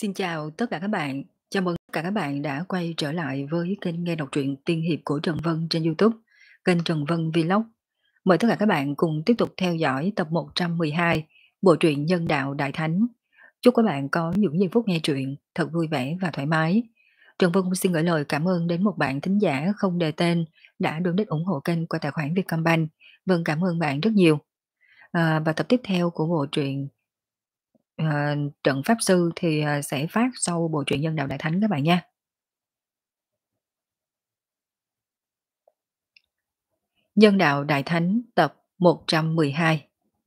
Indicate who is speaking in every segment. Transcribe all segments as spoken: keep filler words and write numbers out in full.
Speaker 1: Xin chào tất cả các bạn. Chào mừng tất cả các bạn đã quay trở lại với kênh nghe đọc truyện tiên hiệp của Trần Vân trên YouTube, kênh Trần Vân Vlog. Mời tất cả các bạn cùng tiếp tục theo dõi tập một trăm mười hai bộ truyện Nhân đạo Đại Thánh. Chúc các bạn có những giây phút nghe truyện thật vui vẻ và thoải mái. Trần Vân xin gửi lời cảm ơn đến một bạn thính giả không đề tên đã donate ủng hộ kênh qua tài khoản Vietcombank. Vâng, cảm ơn bạn rất nhiều. À, và tập tiếp theo của bộ truyện Ờ, Trận Pháp Sư thì, ờ, sẽ phát sau bộ truyện Nhân đạo Đại Thánh các bạn nha. Nhân đạo Đại Thánh tập một trăm mười hai.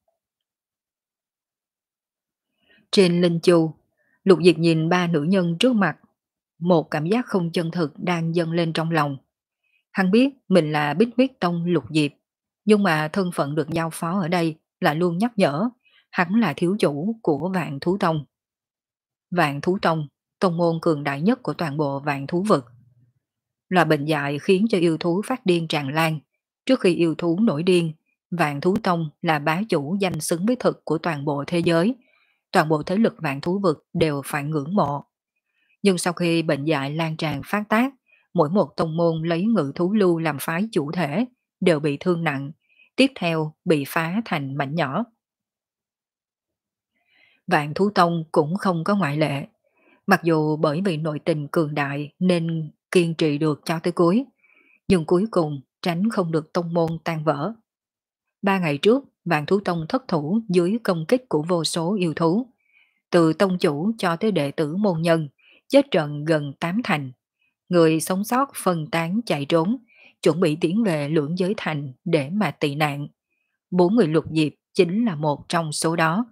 Speaker 1: Trên linh chu, Lục Diệp nhìn ba nữ nhân trước mặt, một cảm giác không chân thực đang dâng lên trong lòng. Hắn biết mình là Bích Huyết Tông Lục Diệp, nhưng mà thân phận được giao phó ở đây là luôn nhắc nhở, hắn là thiếu chủ của Vạn Thú Tông. Vạn Thú Tông, tông môn cường đại nhất của toàn bộ Vạn Thú Vực. Là bệnh dại khiến cho yêu thú phát điên tràn lan. Trước khi yêu thú nổi điên, Vạn Thú Tông là bá chủ danh xứng với thực của toàn bộ thế giới. Toàn bộ thế lực Vạn Thú Vực đều phải ngưỡng mộ. Nhưng sau khi bệnh dại lan tràn phát tác, mỗi một tông môn lấy ngự thú lưu làm phái chủ thể đều bị thương nặng, tiếp theo bị phá thành mảnh nhỏ. Vạn Thú Tông cũng không có ngoại lệ. Mặc dù bởi vì nội tình cường đại nên kiên trì được cho tới cuối, nhưng cuối cùng tránh không được tông môn tan vỡ. Ba ngày trước, Vạn Thú Tông thất thủ dưới công kích của vô số yêu thú. Từ tông chủ cho tới đệ tử môn nhân, chết trận gần tám thành. Người sống sót phân tán chạy trốn, chuẩn bị tiến về Lưỡng Giới Thành để mà tị nạn. Bốn người Lục Diệp chính là một trong số đó.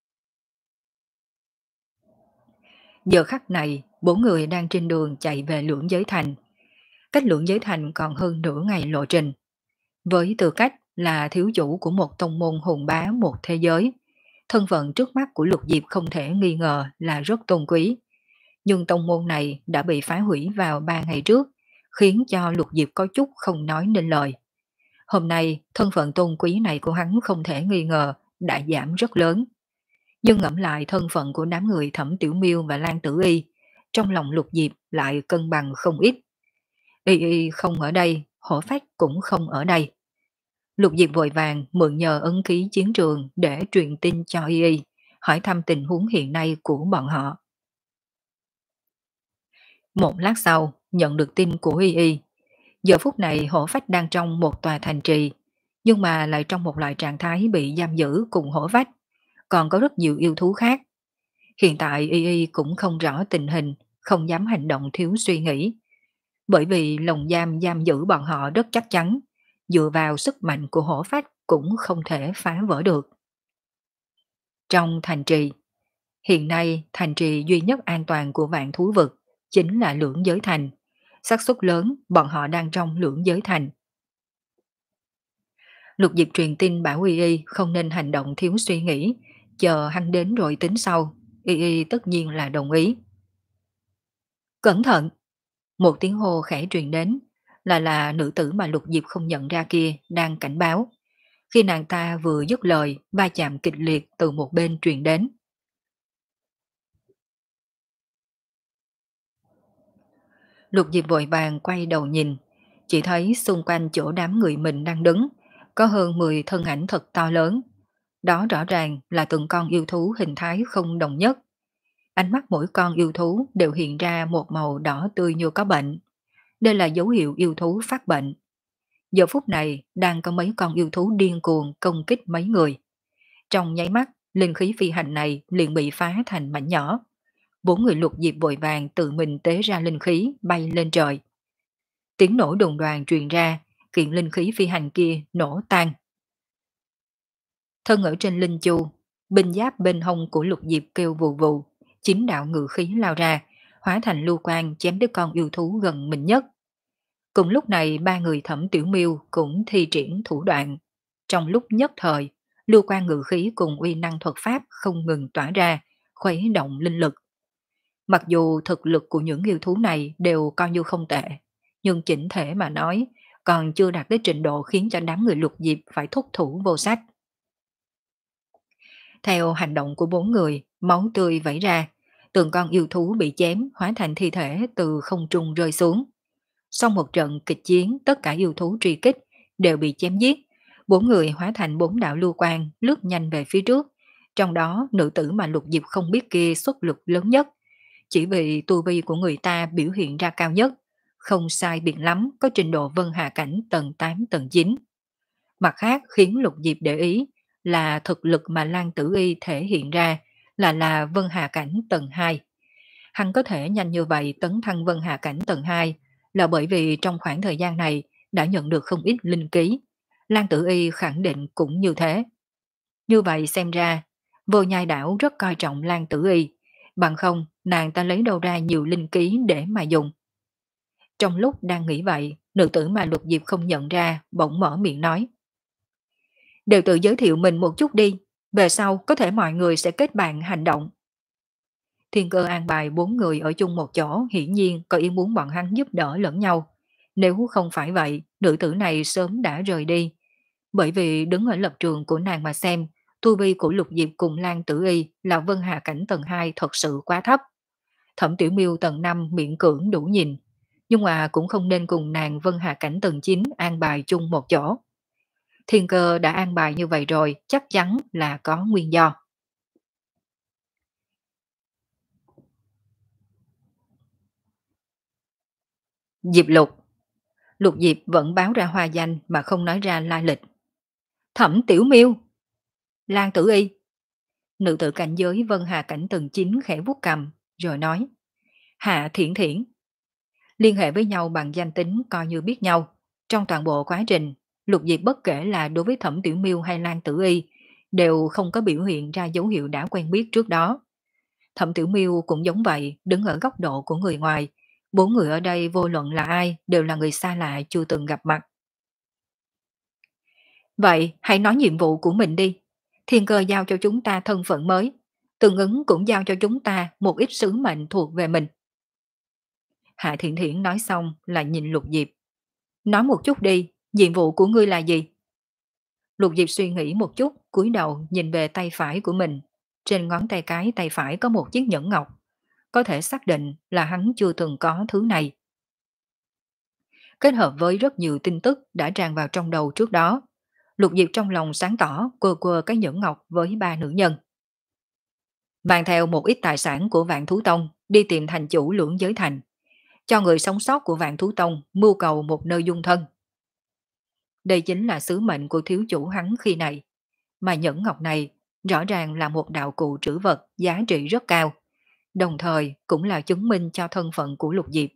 Speaker 1: Giờ khắc này, bốn người đang trên đường chạy về Lưỡng Giới Thành. Cách Lưỡng Giới Thành còn hơn nửa ngày lộ trình. Với tư cách là thiếu chủ của một tông môn hùng bá một thế giới, thân phận trước mắt của Lục Diệp không thể nghi ngờ là rất tôn quý. Nhưng tông môn này đã bị phá hủy vào ba ngày trước, khiến cho Lục Diệp có chút không nói nên lời. Hôm nay, thân phận tôn quý này của hắn không thể nghi ngờ đã giảm rất lớn. Nhưng ngẫm lại thân phận của đám người Thẩm Tiểu Miêu và Lan Tử Y, trong lòng Lục Diệp lại cân bằng không ít. Y Y không ở đây, Hổ Phách cũng không ở đây. Lục Diệp vội vàng mượn nhờ ấn ký chiến trường để truyền tin cho Y Y, hỏi thăm tình huống hiện nay của bọn họ. Một lát sau, nhận được tin của Y Y. Giờ phút này Hổ Phách đang trong một tòa thành trì, nhưng mà lại trong một loại trạng thái bị giam giữ cùng Hổ Phách. Còn có rất nhiều yêu thú khác. Hiện tại Y Y cũng không rõ tình hình, không dám hành động thiếu suy nghĩ. Bởi vì lồng giam giam giữ bọn họ rất chắc chắn, dựa vào sức mạnh của Hổ Phách cũng không thể phá vỡ được. Trong thành trì, hiện nay thành trì duy nhất an toàn của Vạn Thú Vực chính là Lưỡng Giới Thành. Xác suất lớn bọn họ đang trong Lưỡng Giới Thành. Lục Diệp truyền tin bảo Y Y không nên hành động thiếu suy nghĩ, chờ hắn đến rồi tính sau. Y Y tất nhiên là đồng ý. Cẩn thận! Một tiếng hô khẽ truyền đến, là là nữ tử mà Lục Diệp không nhận ra kia đang cảnh báo. Khi nàng ta vừa dứt lời, va chạm kịch liệt từ một bên truyền đến. Lục Diệp vội vàng quay đầu nhìn, chỉ thấy xung quanh chỗ đám người mình đang đứng, có hơn mười thân ảnh thật to lớn. Đó rõ ràng là từng con yêu thú hình thái không đồng nhất. Ánh mắt mỗi con yêu thú đều hiện ra một màu đỏ tươi như có bệnh. Đây là dấu hiệu yêu thú phát bệnh. Giờ phút này đang có mấy con yêu thú điên cuồng công kích mấy người. Trong nháy mắt, linh khí phi hành này liền bị phá thành mảnh nhỏ. Bốn người Lục Diệp vội vàng tự mình tế ra linh khí bay lên trời. Tiếng nổ đùng đoàn truyền ra, kiện linh khí phi hành kia nổ tan. Thân ở trên linh chu, binh giáp bên hông của Lục Diệp kêu vù vù, chín đạo ngự khí lao ra, hóa thành lưu quang chém đứa con yêu thú gần mình nhất. Cùng lúc này ba người Thẩm Tiểu Miêu cũng thi triển thủ đoạn. Trong lúc nhất thời, lưu quan ngự khí cùng uy năng thuật pháp không ngừng tỏa ra, khuấy động linh lực. Mặc dù thực lực của những yêu thú này đều coi như không tệ, nhưng chỉnh thể mà nói còn chưa đạt tới trình độ khiến cho đám người Lục Diệp phải thúc thủ vô sách. Theo hành động của bốn người, máu tươi vẩy ra, Từng con yêu thú bị chém hóa thành thi thể từ không trung rơi xuống. Sau một trận kịch chiến, tất cả yêu thú truy kích đều bị chém giết. Bốn người hóa thành bốn đạo lưu quang lướt nhanh về phía trước. Trong đó, nữ tử mà Lục Diệp không biết kia xuất lực lớn nhất. Chỉ vì tu vi của người ta biểu hiện ra cao nhất, không sai biệt lắm có trình độ vân hà cảnh tầng tám tầng chín. Mặt khác khiến Lục Diệp để ý là thực lực mà Lan Tử Y thể hiện ra là là vân hà cảnh tầng hai. Hắn có thể nhanh như vậy tấn thăng vân hà cảnh tầng hai là bởi vì trong khoảng thời gian này đã nhận được không ít linh ký. Lan Tử Y khẳng định cũng như thế. Như vậy xem ra, Vô Nhai Đảo rất coi trọng Lan Tử Y, bằng không nàng ta lấy đâu ra nhiều linh ký để mà dùng. Trong lúc đang nghĩ vậy, nữ tử mà Lục Diệp không nhận ra bỗng mở miệng nói. Đều tự giới thiệu mình một chút đi, về sau có thể mọi người sẽ kết bạn hành động. Thiên Cơ an bài bốn người ở chung một chỗ hiển nhiên có ý muốn bọn hắn giúp đỡ lẫn nhau. Nếu không phải vậy, nữ tử này sớm đã rời đi. Bởi vì đứng ở lập trường của nàng mà xem, tu vi của Lục Diệp cùng Lan Tử Y là Vân Hà cảnh tầng hai thật sự quá thấp. Thẩm Tiểu Miêu tầng năm miễn cưỡng đủ nhìn, nhưng mà cũng không nên cùng nàng Vân Hà cảnh tầng chín an bài chung một chỗ. Thiên Cơ đã an bài như vậy rồi, chắc chắn là có nguyên do. Diệp Lục. Lục Diệp vẫn báo ra hoa danh mà không nói ra lai lịch. Thẩm Tiểu Miêu. Lan Tử Y. Nữ tử cảnh giới Vân Hà cảnh tầng chín khẽ vuốt cầm, rồi nói. Hạ Thiển Thiển. Liên hệ với nhau bằng danh tính coi như biết nhau. Trong toàn bộ quá trình, Lục Diệp bất kể là đối với Thẩm Tiểu Miêu hay Lan Tử Y, đều không có biểu hiện ra dấu hiệu đã quen biết trước đó. Thẩm Tiểu Miêu cũng giống vậy, đứng ở góc độ của người ngoài. Bốn người ở đây vô luận là ai đều là người xa lạ chưa từng gặp mặt. Vậy hãy nói nhiệm vụ của mình đi. Thiên Cơ giao cho chúng ta thân phận mới, tương ứng cũng giao cho chúng ta một ít sứ mệnh thuộc về mình. Hạ Thiển Thiển nói xong là nhìn Lục Diệp. Nói một chút đi, nhiệm vụ của ngươi là gì? Lục Diệp suy nghĩ một chút, cúi đầu nhìn về tay phải của mình. Trên ngón tay cái tay phải có một chiếc nhẫn ngọc. Có thể xác định là hắn chưa từng có thứ này. Kết hợp với rất nhiều tin tức đã tràn vào trong đầu trước đó, Lục Diệp trong lòng sáng tỏ quơ quơ cái nhẫn ngọc với ba nữ nhân. Mang theo một ít tài sản của Vạn Thú Tông đi tìm thành chủ lưỡng giới thành, cho người sống sót của Vạn Thú Tông mưu cầu một nơi dung thân. Đây chính là sứ mệnh của thiếu chủ hắn khi này, mà nhẫn ngọc này rõ ràng là một đạo cụ trữ vật giá trị rất cao, đồng thời cũng là chứng minh cho thân phận của Lục Diệp.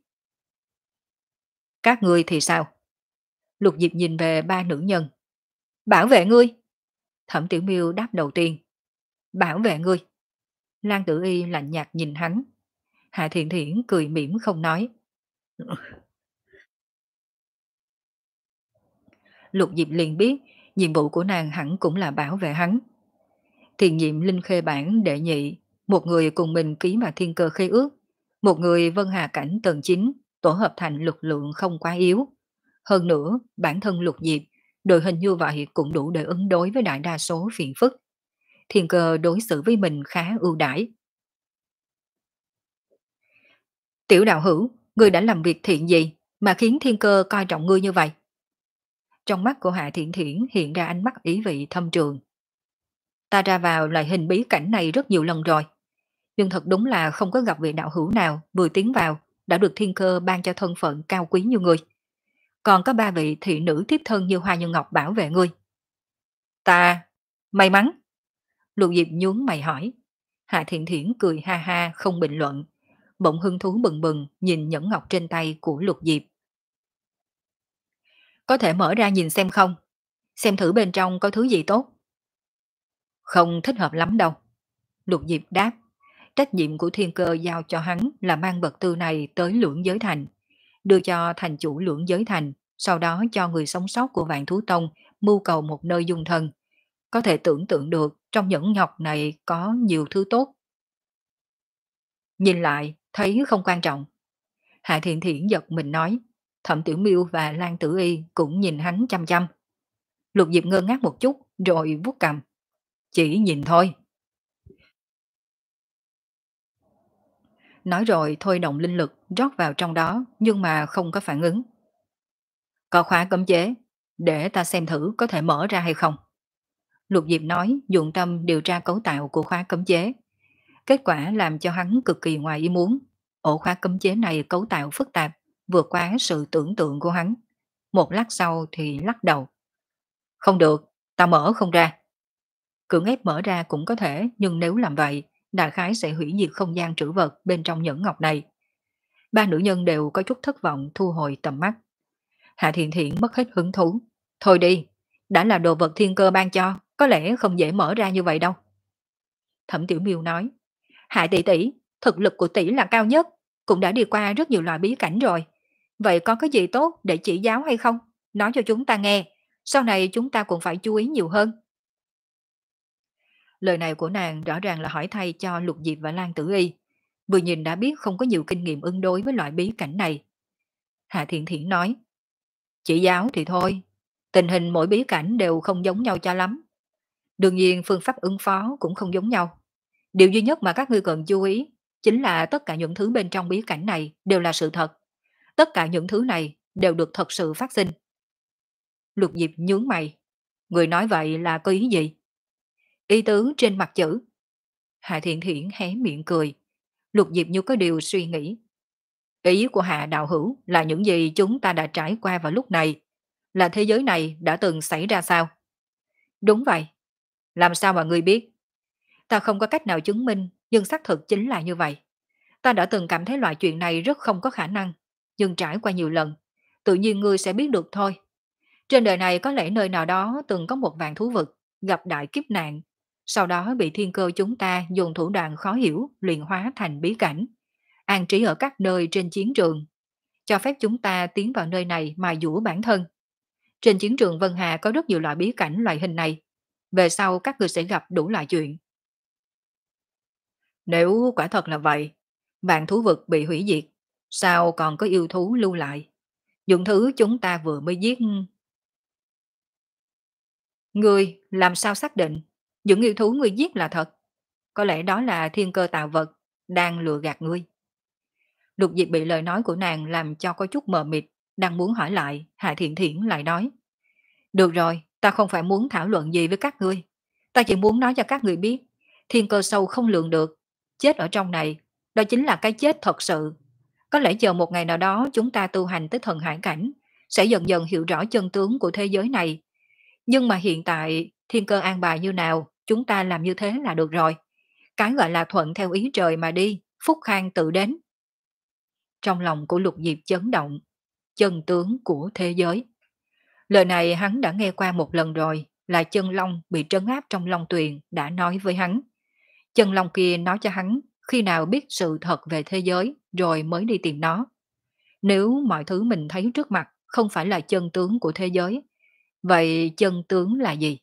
Speaker 1: Các ngươi thì sao? Lục Diệp nhìn về ba nữ nhân. Bảo vệ ngươi. Thẩm Tiểu Miêu đáp đầu tiên. Bảo vệ ngươi. Lan Tử Y lạnh nhạt nhìn hắn. Hạ Thiện Thiển cười mỉm không nói. Lục Diệp liền biết nhiệm vụ của nàng hẳn cũng là bảo vệ hắn. Tiền nhiệm Linh Khê Bản đệ nhị, một người cùng mình ký mà thiên cơ khế ước, một người Vân Hà cảnh tầng chín, tổ hợp thành lực lượng không quá yếu. Hơn nữa, bản thân Lục Diệp, đội hình như vậy cũng đủ để ứng đối với đại đa số phiền phức. Thiên cơ đối xử với mình khá ưu đãi. Tiểu đạo hữu, ngươi đã làm việc thiện gì mà khiến thiên cơ coi trọng ngươi như vậy? Trong mắt của Hạ Thiện Thiển hiện ra ánh mắt ý vị thâm trường. Ta ra vào loại hình bí cảnh này rất nhiều lần rồi, nhưng thật đúng là không có gặp vị đạo hữu nào vừa tiến vào đã được thiên cơ ban cho thân phận cao quý như ngươi. Còn có ba vị thị nữ tiếp thân như Hoa Như Ngọc bảo vệ ngươi. Ta, may mắn. Lục Diệp nhướng mày hỏi. Hạ Thiện Thiển cười ha ha không bình luận, bỗng hứng thú bừng bừng nhìn nhẫn ngọc trên tay của Lục Diệp. Có thể mở ra nhìn xem không? Xem thử bên trong có thứ gì tốt. Không thích hợp lắm đâu. Lục Diệp đáp. Trách nhiệm của thiên cơ giao cho hắn là mang vật tư này tới lưỡng giới thành, đưa cho thành chủ lưỡng giới thành, sau đó cho người sống sót của Vạn Thú Tông mưu cầu một nơi dung thân. Có thể tưởng tượng được trong nhẫn ngọc này có nhiều thứ tốt. Nhìn lại, thấy không quan trọng. Hạ Thiện Thiển giật mình nói. Thẩm Tiểu Miêu và Lan Tử Y cũng nhìn hắn chăm chăm. Lục Diệp ngơ ngác một chút rồi vuốt cằm. Chỉ nhìn thôi. Nói rồi thôi động linh lực rót vào trong đó nhưng mà không có phản ứng. Có khóa cấm chế, để ta xem thử có thể mở ra hay không. Lục Diệp nói dụng tâm điều tra cấu tạo của khóa cấm chế. Kết quả làm cho hắn cực kỳ ngoài ý muốn. Ổ khóa cấm chế này cấu tạo phức tạp, vượt quá sự tưởng tượng của hắn. Một lát sau thì lắc đầu. Không được, ta mở không ra. Cưỡng ép mở ra cũng có thể, nhưng nếu làm vậy, đại khái sẽ hủy diệt không gian trữ vật bên trong nhẫn ngọc này. Ba nữ nhân đều có chút thất vọng thu hồi tầm mắt. Hạ Thiện Thiện mất hết hứng thú. Thôi đi, đã là đồ vật thiên cơ ban cho, có lẽ không dễ mở ra như vậy đâu. Thẩm Tiểu Miêu nói, Hạ tỷ tỷ, thực lực của tỷ là cao nhất, cũng đã đi qua rất nhiều loại bí cảnh rồi. Vậy có cái gì tốt để chỉ giáo hay không? Nói cho chúng ta nghe, sau này chúng ta cũng phải chú ý nhiều hơn. Lời này của nàng rõ ràng là hỏi thay cho Lục Diệp và Lan Tử Y. Vừa nhìn đã biết không có nhiều kinh nghiệm ứng đối với loại bí cảnh này. Hạ Thiện Thiện nói, chỉ giáo thì thôi, tình hình mỗi bí cảnh đều không giống nhau cho lắm. Đương nhiên phương pháp ứng phó cũng không giống nhau. Điều duy nhất mà các ngươi cần chú ý chính là tất cả những thứ bên trong bí cảnh này đều là sự thật. Tất cả những thứ này đều được thật sự phát sinh. Lục Diệp nhướng mày. Người nói vậy là có ý gì? Ý tứ trên mặt chữ. Hạ Thiện Thiện hé miệng cười. Lục Diệp như có điều suy nghĩ. Ý của Hạ Đạo Hữu là những gì chúng ta đã trải qua vào lúc này. Là thế giới này đã từng xảy ra sao? Đúng vậy. Làm sao mà ngươi biết? Ta không có cách nào chứng minh, nhưng xác thực chính là như vậy. Ta đã từng cảm thấy loại chuyện này rất không có khả năng, nhưng trải qua nhiều lần, tự nhiên ngươi sẽ biết được thôi. Trên đời này có lẽ nơi nào đó từng có một vạn thú vực, gặp đại kiếp nạn, sau đó bị thiên cơ chúng ta dùng thủ đoạn khó hiểu luyện hóa thành bí cảnh, an trí ở các nơi trên chiến trường, cho phép chúng ta tiến vào nơi này mài dũa bản thân. Trên chiến trường Vân Hà có rất nhiều loại bí cảnh loại hình này, về sau các ngươi sẽ gặp đủ loại chuyện. Nếu quả thật là vậy, vạn thú vực bị hủy diệt, sao còn có yêu thú lưu lại? Những thứ chúng ta vừa mới giết. Ngươi làm sao xác định những yêu thú ngươi giết là thật? Có lẽ đó là thiên cơ tạo vật đang lừa gạt ngươi. Lục Diệp bị lời nói của nàng làm cho có chút mờ mịt, đang muốn hỏi lại, Hạ Thiện Thiển lại nói. Được rồi, ta không phải muốn thảo luận gì với các ngươi. Ta chỉ muốn nói cho các ngươi biết, thiên cơ sâu không lường được, chết ở trong này, đó chính là cái chết thật sự. Có lẽ chờ một ngày nào đó chúng ta tu hành tới thần hải cảnh, sẽ dần dần hiểu rõ chân tướng của thế giới này. Nhưng mà hiện tại, thiên cơ an bài như nào, chúng ta làm như thế là được rồi. Cái gọi là thuận theo ý trời mà đi, phúc khang tự đến. Trong lòng của Lục Diệp chấn động, chân tướng của thế giới. Lời này hắn đã nghe qua một lần rồi, là chân long bị trấn áp trong long tuyền đã nói với hắn. Chân long kia nói cho hắn khi nào biết sự thật về thế giới rồi mới đi tìm nó. Nếu mọi thứ mình thấy trước mặt không phải là chân tướng của thế giới, vậy chân tướng là gì?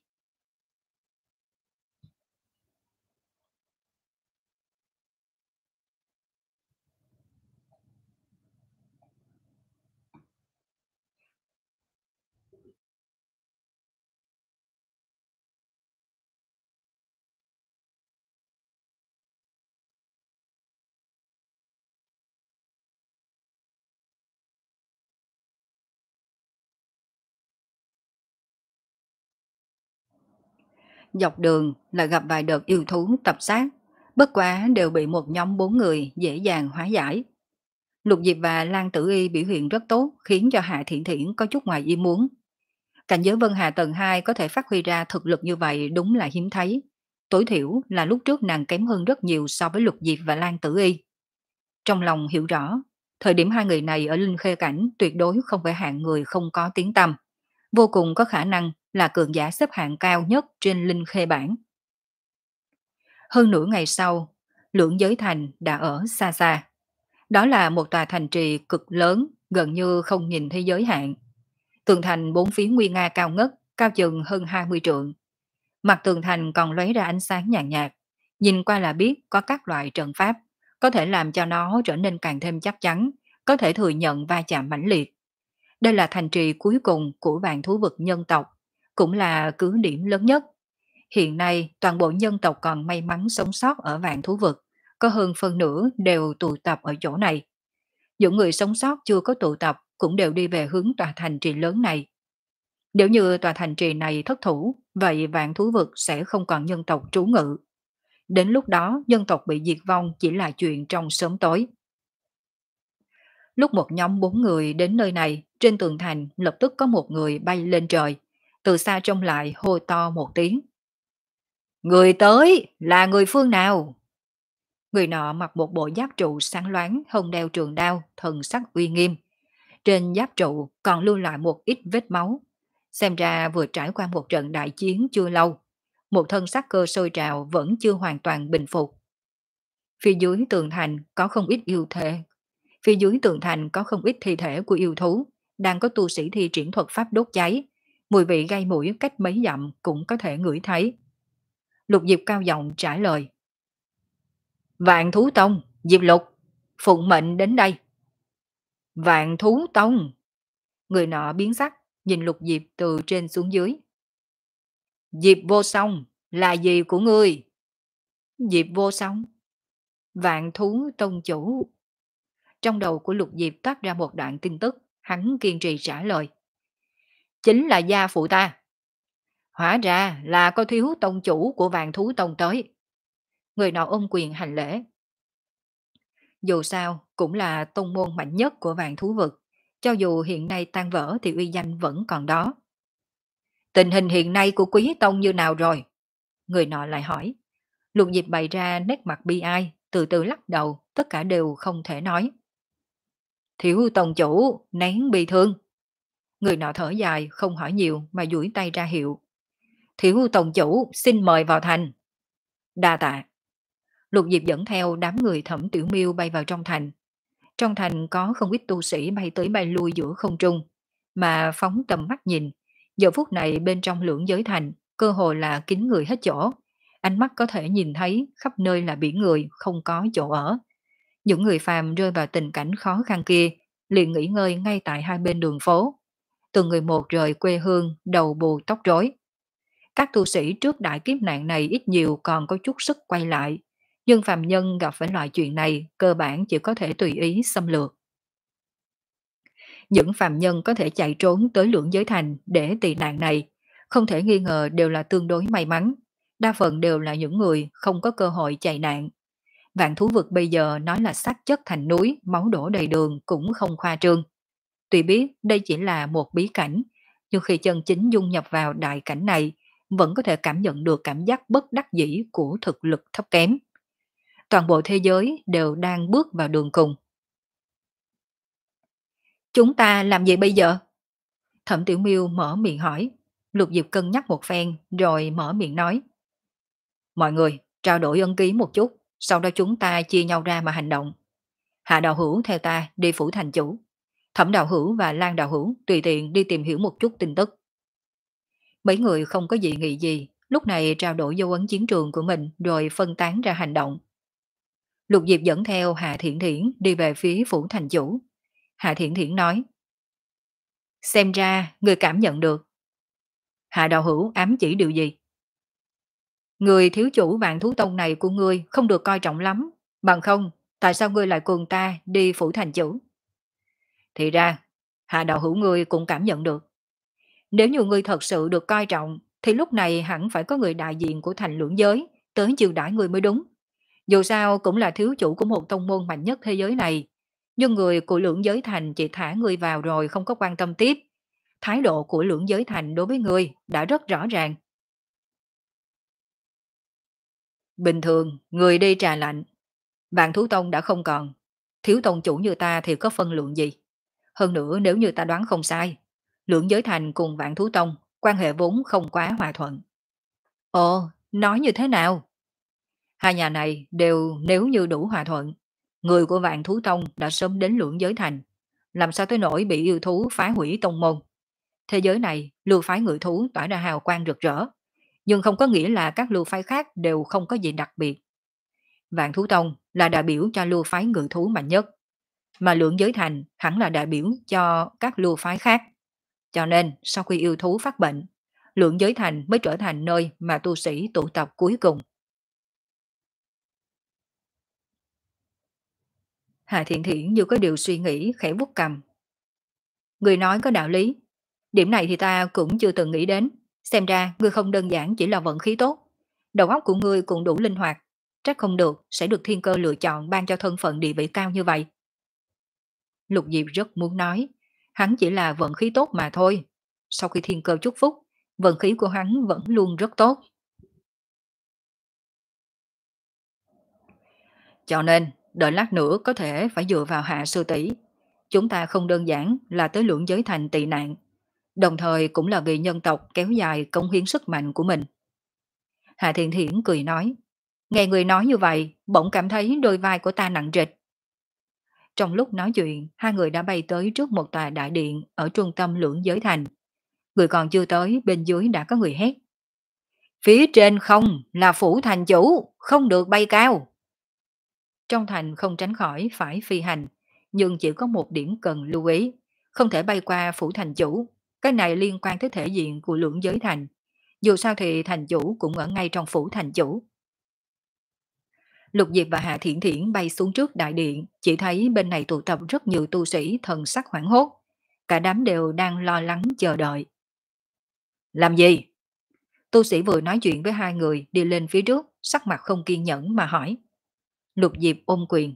Speaker 1: Dọc đường là gặp vài đợt yêu thú tập sát, bất quá đều bị một nhóm bốn người dễ dàng hóa giải. Lục Diệp và Lan Tử Y biểu hiện rất tốt khiến cho Hạ Thiện Thiển có chút ngoài ý muốn. Cảnh giới Vân Hà tầng hai có thể phát huy ra thực lực như vậy đúng là hiếm thấy. Tối thiểu là lúc trước nàng kém hơn rất nhiều so với Lục Diệp và Lan Tử Y. Trong lòng hiểu rõ, thời điểm hai người này ở Linh Khê Cảnh tuyệt đối không phải hạng người không có tiếng tăm, vô cùng có khả năng là cường giả xếp hạng cao nhất trên Linh Khê bảng. Hơn nửa ngày sau, Lưỡng Giới Thành đã ở xa xa. Đó là một tòa thành trì cực lớn, gần như không nhìn thấy giới hạn. Tường thành bốn phía nguy nga cao ngất, cao chừng hơn hai mươi trượng. Mặt tường thành còn lóe ra ánh sáng nhàn nhạt, nhìn qua là biết có các loại trận pháp, có thể làm cho nó trở nên càng thêm chắc chắn, có thể thừa nhận va chạm mãnh liệt. Đây là thành trì cuối cùng của vạn thú vực nhân tộc, cũng là cứ điểm lớn nhất. Hiện nay toàn bộ nhân tộc còn may mắn sống sót ở vạn thú vực, có hơn phân nửa đều tụ tập ở chỗ này. Những người sống sót chưa có tụ tập cũng đều đi về hướng tòa thành trì lớn này. Nếu như tòa thành trì này thất thủ, vậy vạn thú vực sẽ không còn nhân tộc trú ngụ. Đến lúc đó dân tộc bị diệt vong chỉ là chuyện trong sớm tối. Lúc một nhóm bốn người đến nơi này, trên tường thành lập tức có một người bay lên trời. Từ xa trông lại hô to một tiếng. Người tới là người phương nào? Người nọ mặc một bộ giáp trụ sáng loáng, hông đeo trường đao, thần sắc uy nghiêm. Trên giáp trụ còn lưu lại một ít vết máu. Xem ra vừa trải qua một trận đại chiến chưa lâu. Một thân sắc cơ sôi trào vẫn chưa hoàn toàn bình phục. Phía dưới tường thành có không ít yêu thể. Phía dưới tường thành có không ít thi thể của yêu thú, đang có tu sĩ thi triển thuật pháp đốt cháy. Mùi vị gây mũi cách mấy dặm cũng có thể ngửi thấy. Lục Diệp cao giọng trả lời. Vạn thú tông, Diệp Lục, phụng mệnh đến đây. Vạn thú tông. Người nọ biến sắc, nhìn Lục Diệp từ trên xuống dưới. Diệp vô song, là gì của ngươi? Diệp vô song. Vạn thú tông chủ. Trong đầu của Lục Diệp toát ra một đoạn tin tức, hắn kiên trì trả lời. Chính là gia phụ ta. Hóa ra là có thiếu tông chủ của vạn thú tông tới. Người nọ ôm quyền hành lễ. Dù sao cũng là tông môn mạnh nhất của vạn thú vực, cho dù hiện nay tan vỡ thì uy danh vẫn còn đó. Tình hình hiện nay của quý tông như nào rồi? Người nọ lại hỏi. Lục Diệp bày ra nét mặt bi ai, từ từ lắc đầu, tất cả đều không thể nói. Thiếu tông chủ, nén bi thương. Người nọ thở dài, không hỏi nhiều mà duỗi tay ra hiệu. Thiếu tông chủ, xin mời vào thành. Đa tạ. Lục Diệp dẫn theo đám người Thẩm Tiểu Miêu bay vào trong thành. Trong thành có không ít tu sĩ bay tới bay lui giữa không trung, mà phóng tầm mắt nhìn. Giờ phút này bên trong lưỡng giới thành, cơ hồ là kín người hết chỗ. Ánh mắt có thể nhìn thấy khắp nơi là biển người, không có chỗ ở. Những người phàm rơi vào tình cảnh khó khăn kia, liền nghỉ ngơi ngay tại hai bên đường phố. Từng người một rời quê hương, đầu bù tóc rối. Các tu sĩ trước đại kiếp nạn này ít nhiều còn có chút sức quay lại, nhưng phàm nhân gặp phải loại chuyện này cơ bản chỉ có thể tùy ý xâm lược. Những phàm nhân có thể chạy trốn tới lưỡng giới thành để tị nạn này, không thể nghi ngờ đều là tương đối may mắn, đa phần đều là những người không có cơ hội chạy nạn. Vạn thú vực bây giờ nói là xác chất thành núi, máu đổ đầy đường cũng không khoa trương. Tuy biết đây chỉ là một bí cảnh, nhưng khi chân chính dung nhập vào đại cảnh này, vẫn có thể cảm nhận được cảm giác bất đắc dĩ của thực lực thấp kém. Toàn bộ thế giới đều đang bước vào đường cùng. Chúng ta làm gì bây giờ? Thẩm Tiểu Miêu mở miệng hỏi. Lục Diệp cân nhắc một phen rồi mở miệng nói. Mọi người trao đổi ân ký một chút, sau đó chúng ta chia nhau ra mà hành động. Hạ đạo hữu theo ta đi phủ thành chủ. Thẩm đạo hữu và Lan đạo hữu tùy tiện đi tìm hiểu một chút tin tức. Mấy người không có dị nghị gì, lúc này trao đổi dấu ấn chiến trường của mình rồi phân tán ra hành động. Lục Diệp dẫn theo Hạ Thiển Thiển đi về phía phủ thành chủ. Hạ Thiển Thiển nói. Xem ra người cảm nhận được. Hạ đạo hữu ám chỉ điều gì? Người thiếu chủ vạn thú tông này của ngươi không được coi trọng lắm. Bằng không, tại sao ngươi lại cùng ta đi phủ thành chủ? Thì ra, Hạ đạo hữu ngươi cũng cảm nhận được. Nếu như ngươi thật sự được coi trọng, thì lúc này hẳn phải có người đại diện của thành lưỡng giới tới chiêu đãi ngươi mới đúng. Dù sao cũng là thiếu chủ của một tông môn mạnh nhất thế giới này. Nhưng người của lưỡng giới thành chỉ thả ngươi vào rồi không có quan tâm tiếp. Thái độ của lưỡng giới thành đối với ngươi đã rất rõ ràng. Bình thường, người đi trà lạnh. Vạn thú tông đã không còn. Thiếu tông chủ như ta thì có phân lượng gì? Hơn nữa nếu như ta đoán không sai, lưỡng giới thành cùng vạn thú tông quan hệ vốn không quá hòa thuận. Ồ, nói như thế nào? Hai nhà này đều nếu như đủ hòa thuận, người của vạn thú tông đã sớm đến lưỡng giới thành. Làm sao tới nỗi bị yêu thú phá hủy tông môn? Thế giới này, lưu phái ngự thú tỏa ra hào quang rực rỡ, nhưng không có nghĩa là các lưu phái khác đều không có gì đặc biệt. Vạn thú tông là đại biểu cho lưu phái ngự thú mạnh nhất, mà lưỡng giới thành hẳn là đại biểu cho các lưu phái khác. Cho nên, sau khi yêu thú phát bệnh, lưỡng giới thành mới trở thành nơi mà tu sĩ tụ tập cuối cùng. Hà Thiện Thiển như có điều suy nghĩ khẽ vuốt cằm. Người nói có đạo lý. Điểm này thì ta cũng chưa từng nghĩ đến. Xem ra ngươi không đơn giản chỉ là vận khí tốt. Đầu óc của ngươi cũng đủ linh hoạt. Trách không được sẽ được thiên cơ lựa chọn ban cho thân phận địa vị cao như vậy. Lục Diệp rất muốn nói. Hắn chỉ là vận khí tốt mà thôi. Sau khi thiên cơ chúc phúc, vận khí của hắn vẫn luôn rất tốt. Cho nên, đợi lát nữa có thể phải dựa vào Hạ sư tỷ. Chúng ta không đơn giản là tới lưỡng giới thành tị nạn, đồng thời cũng là vì nhân tộc kéo dài cống hiến sức mạnh của mình. Hạ Thiện Thiển cười nói, nghe người nói như vậy, bỗng cảm thấy đôi vai của ta nặng trịch. Trong lúc nói chuyện, hai người đã bay tới trước một tòa đại điện ở trung tâm lưỡng giới thành. Người còn chưa tới, bên dưới đã có người hét. Phía trên không là phủ thành chủ, không được bay cao. Trong thành không tránh khỏi phải phi hành, nhưng chỉ có một điểm cần lưu ý, không thể bay qua phủ thành chủ. Cái này liên quan tới thể diện của lưỡng giới thành. Dù sao thì thành chủ cũng ở ngay trong phủ thành chủ. Lục Diệp và Hạ Thiển Thiển bay xuống trước đại điện, chỉ thấy bên này tụ tập rất nhiều tu sĩ thần sắc hoảng hốt. Cả đám đều đang lo lắng chờ đợi. Làm gì? Tu sĩ vừa nói chuyện với hai người đi lên phía trước, sắc mặt không kiên nhẫn mà hỏi. Lục Diệp ôm quyền.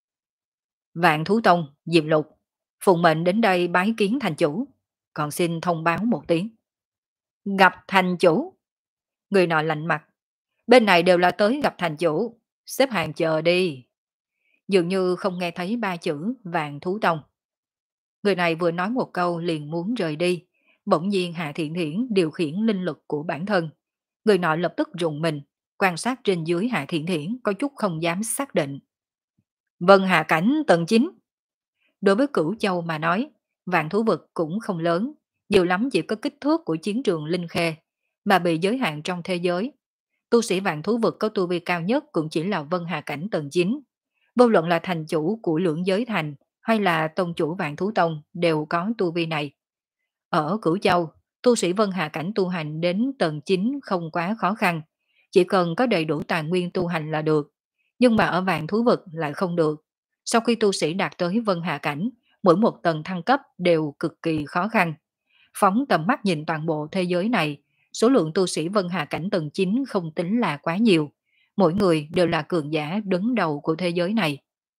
Speaker 1: Vạn Thú Tông, Diệp Lục, phụng mệnh đến đây bái kiến thành chủ, còn xin thông báo một tiếng. Gặp thành chủ. Người nọ lạnh mặt. Bên này đều là tới gặp thành chủ, xếp hàng chờ đi. Dường như không nghe thấy ba chữ Vạn Thú Tông. Người này vừa nói một câu liền muốn rời đi, bỗng nhiên Hạ Thiện Thiển điều khiển linh lực của bản thân. Người nọ lập tức rùng mình, quan sát trên dưới Hạ Thiện Thiển có chút không dám xác định. Vân Hạ Cảnh tầng chín. Đối với Cửu Châu mà nói, vạn thú vực cũng không lớn, nhiều lắm chỉ có kích thước của chiến trường Linh Khê, mà bị giới hạn trong thế giới. Tu sĩ vạn thú vực có tu vi cao nhất cũng chỉ là Vân Hà Cảnh tầng chín. Vô luận là thành chủ của lưỡng giới thành hay là tông chủ vạn thú tông đều có tu vi này. Ở Cửu Châu, tu sĩ Vân Hà Cảnh tu hành đến tầng chín không quá khó khăn, chỉ cần có đầy đủ tài nguyên tu hành là được. Nhưng mà ở vạn thú vực lại không được. Sau khi tu sĩ đạt tới Vân Hà Cảnh, mỗi một tầng thăng cấp đều cực kỳ khó khăn. Phóng tầm mắt nhìn toàn bộ thế giới này, số lượng tu sĩ Vân Hà Cảnh tầng chín không tính là quá nhiều. Mỗi người đều là cường giả đứng đầu của thế giới này.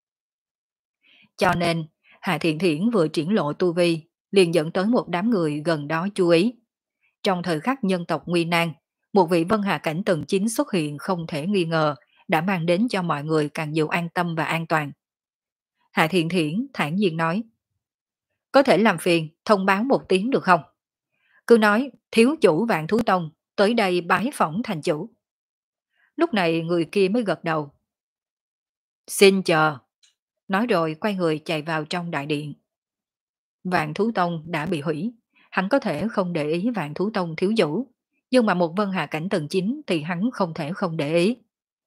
Speaker 1: Cho nên, Hạ Thiện Thiển vừa triển lộ tu vi, liền dẫn tới một đám người gần đó chú ý. Trong thời khắc nhân tộc nguy nan, một vị Vân Hà Cảnh tầng chín xuất hiện không thể nghi ngờ, đã mang đến cho mọi người càng nhiều an tâm và an toàn. Hạ Thiện Thiển thản nhiên nói, có thể làm phiền thông báo một tiếng được không? Cứ nói thiếu chủ Vạn Thú Tông tới đây bái phỏng thành chủ. Lúc này người kia mới gật đầu. Xin chờ. Nói rồi quay người chạy vào trong đại điện. Vạn Thú Tông đã bị hủy, hắn có thể không để ý Vạn Thú Tông thiếu chủ, nhưng mà một Vân Hà Cảnh tầng chín thì hắn không thể không để ý.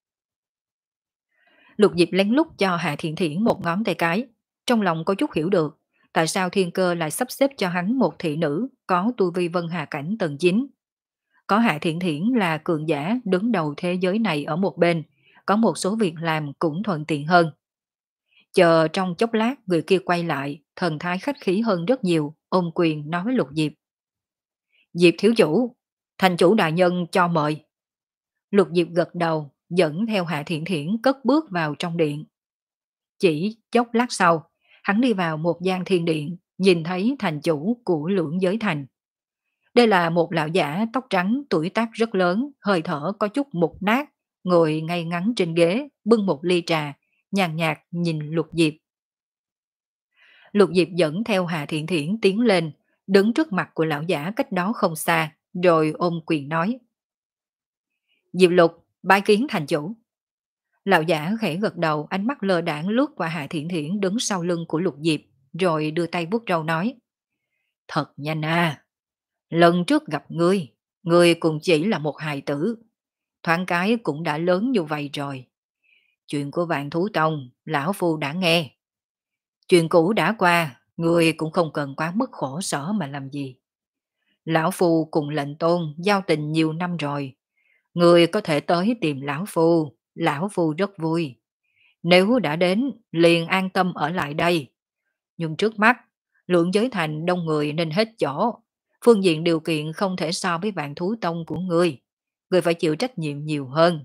Speaker 1: Lục Diệp lén lút cho Hạ Thiện Thiển một ngón tay cái, trong lòng có chút hiểu được, tại sao thiên cơ lại sắp xếp cho hắn một thị nữ có tu vi Vân Hà Cảnh tầng chín. Có Hạ Thiện Thiển là cường giả đứng đầu thế giới này ở một bên, có một số việc làm cũng thuận tiện hơn. Chờ trong chốc lát người kia quay lại, thần thái khách khí hơn rất nhiều, ôm quyền nói với Lục Diệp. Diệp thiếu chủ, thành chủ đại nhân cho mời. Lục Diệp gật đầu, dẫn theo Hạ Thiện Thiển cất bước vào trong điện. Chỉ chốc lát sau, hắn đi vào một gian thiên điện, nhìn thấy thành chủ của lưỡng giới thành. Đây là một lão giả tóc trắng, tuổi tác rất lớn, hơi thở có chút mục nát, ngồi ngay ngắn trên ghế, bưng một ly trà, nhàn nhạt nhìn Lục Diệp. Lục Diệp dẫn theo Hạ Thiện Thiển tiến lên, đứng trước mặt của lão giả cách đó không xa, rồi ôm quyền nói. Diệp Lục, bái kiến thành chủ. Lão giả khẽ gật đầu, ánh mắt lơ đãng lướt qua Hạ Thiện Thiển đứng sau lưng của Lục Diệp, rồi đưa tay vuốt râu nói. Thật nhanh à, lần trước gặp ngươi, ngươi cũng chỉ là một hài tử, thoáng cái cũng đã lớn như vậy rồi. Chuyện của Vạn Thú Tông, lão phu đã nghe. Chuyện cũ đã qua, ngươi cũng không cần quá mức khổ sở mà làm gì. Lão phu cùng lệnh tôn giao tình nhiều năm rồi, ngươi có thể tới tìm lão phu, lão phu rất vui. Nếu đã đến, liền an tâm ở lại đây. Nhưng trước mắt, lượng giới thành đông người nên hết chỗ. Phương diện điều kiện không thể so với vạn thú tông của ngươi. Ngươi phải chịu trách nhiệm nhiều hơn.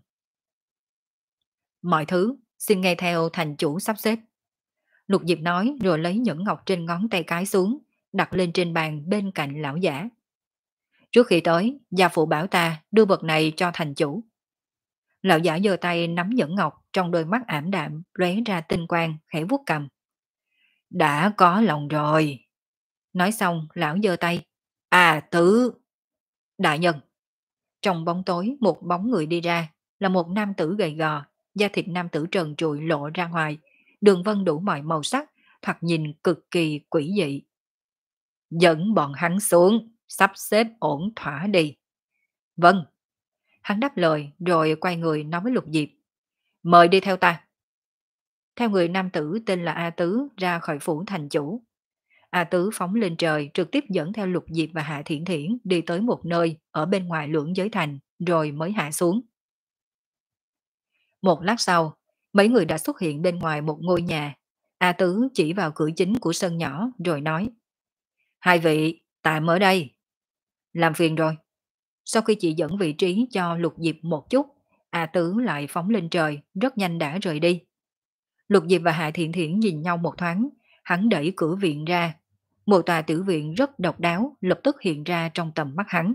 Speaker 1: Mọi thứ, xin nghe theo thành chủ sắp xếp. Lục Diệp nói rồi lấy nhẫn ngọc trên ngón tay cái xuống, đặt lên trên bàn bên cạnh lão giả. Trước khi tới, gia phụ bảo ta đưa vật này cho thành chủ. Lão giả giơ tay nắm nhẫn ngọc, trong đôi mắt ảm đạm lóe ra tinh quang, khẽ vuốt cầm. Đã có lòng rồi. Nói xong, lão giơ tay. À tứ. Đại nhân. Trong bóng tối, một bóng người đi ra, là một nam tử gầy gò, da thịt nam tử trần trụi lộ ra ngoài, đường vân đủ mọi màu sắc, thoạt nhìn cực kỳ quỷ dị. Dẫn bọn hắn xuống, sắp xếp ổn thỏa đi. Vâng. Hắn đáp lời rồi quay người nói với Lục Diệp. Mời đi theo ta. Theo người nam tử tên là A Tứ ra khỏi phủ thành chủ. A Tứ phóng lên trời trực tiếp dẫn theo Lục Diệp và Hạ Thiển Thiển đi tới một nơi ở bên ngoài lưỡng giới thành rồi mới hạ xuống. Một lát sau, mấy người đã xuất hiện bên ngoài một ngôi nhà. A Tứ chỉ vào cửa chính của sân nhỏ rồi nói. Hai vị, tạm ở đây. Làm phiền rồi. Sau khi chỉ dẫn vị trí cho Lục Diệp một chút, A Tứ lại phóng lên trời, rất nhanh đã rời đi. Lục Diệp và Hạ Thiện Thiển nhìn nhau một thoáng, hắn đẩy cửa viện ra. Một tòa tử viện rất độc đáo lập tức hiện ra trong tầm mắt hắn.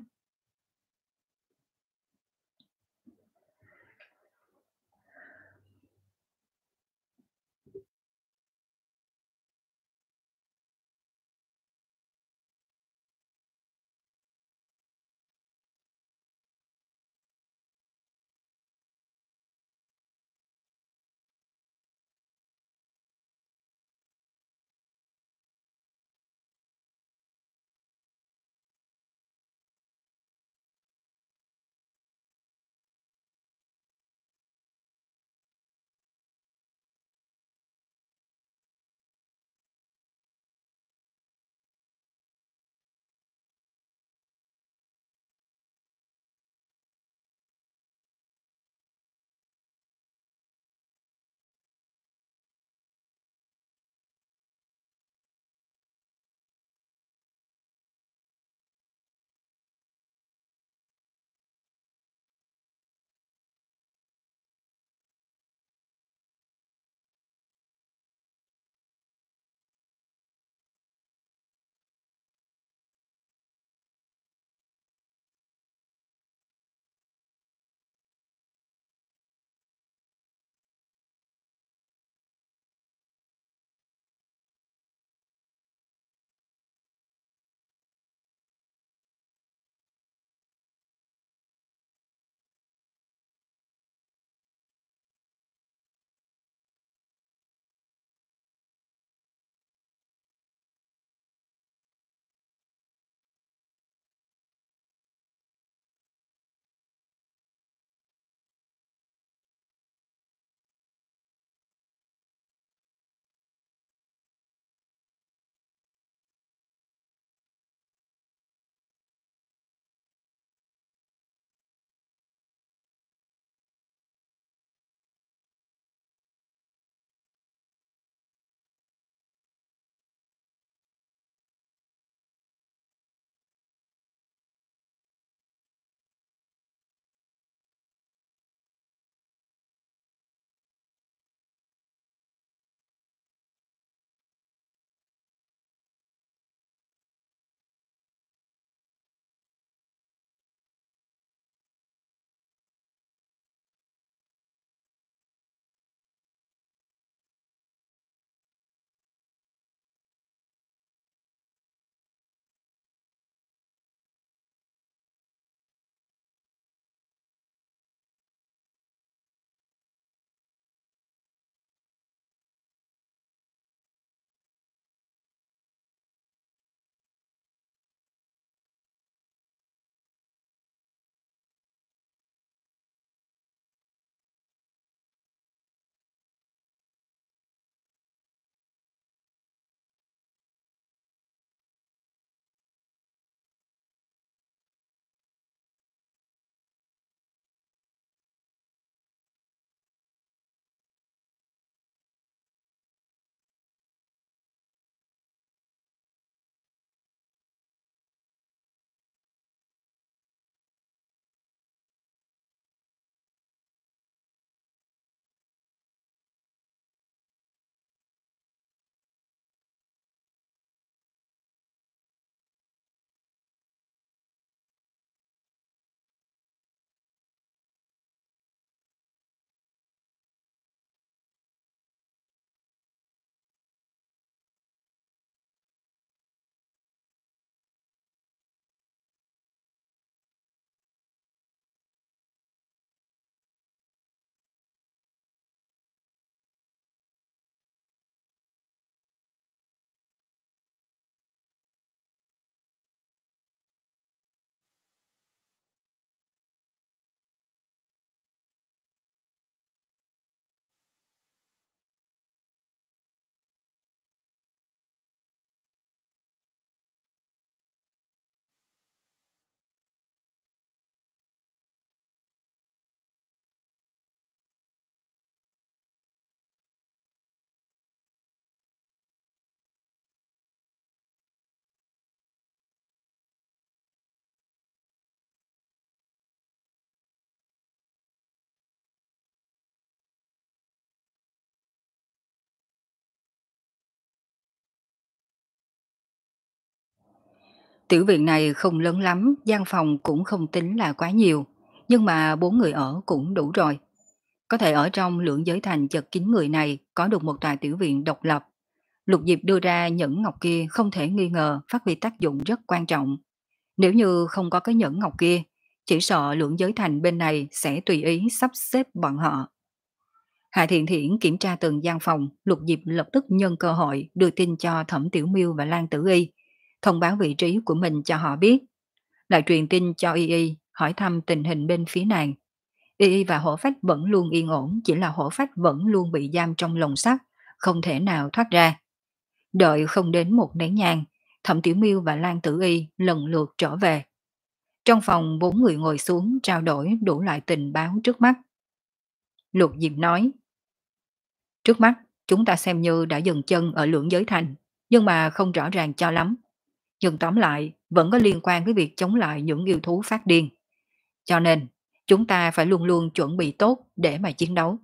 Speaker 1: Tiểu viện này không lớn lắm, gian phòng cũng không tính là quá nhiều, nhưng mà bốn người ở cũng đủ rồi. Có thể ở trong lưỡng giới thành chật kín người này có được một tòa tiểu viện độc lập. Lục Diệp đưa ra nhẫn ngọc kia không thể nghi ngờ phát huy tác dụng rất quan trọng. Nếu như không có cái nhẫn ngọc kia, chỉ sợ lưỡng giới thành bên này sẽ tùy ý sắp xếp bọn họ. Hạ Thiện Thiển kiểm tra từng gian phòng, Lục Diệp lập tức nhân cơ hội đưa tin cho Thẩm Tiểu Miêu và Lan Tử Y, thông báo vị trí của mình cho họ biết, lại truyền tin cho Y Y hỏi thăm tình hình bên phía nàng. Y Y và Hổ Phách vẫn luôn yên ổn, chỉ là Hổ Phách vẫn luôn bị giam trong lồng sắt, không thể nào thoát ra. Đợi không đến một nén nhang, Thẩm Tiểu Miêu và Lan Tử Y lần lượt trở về. Trong phòng bốn người ngồi xuống trao đổi đủ loại tình báo trước mắt. Lục Diệp nói, trước mắt chúng ta xem như đã dừng chân ở lưỡng giới thành, nhưng mà không rõ ràng cho lắm. Nhưng tóm lại vẫn có liên quan với việc chống lại những yêu thú phát điên. Cho nên chúng ta phải luôn luôn chuẩn bị tốt để mà chiến đấu.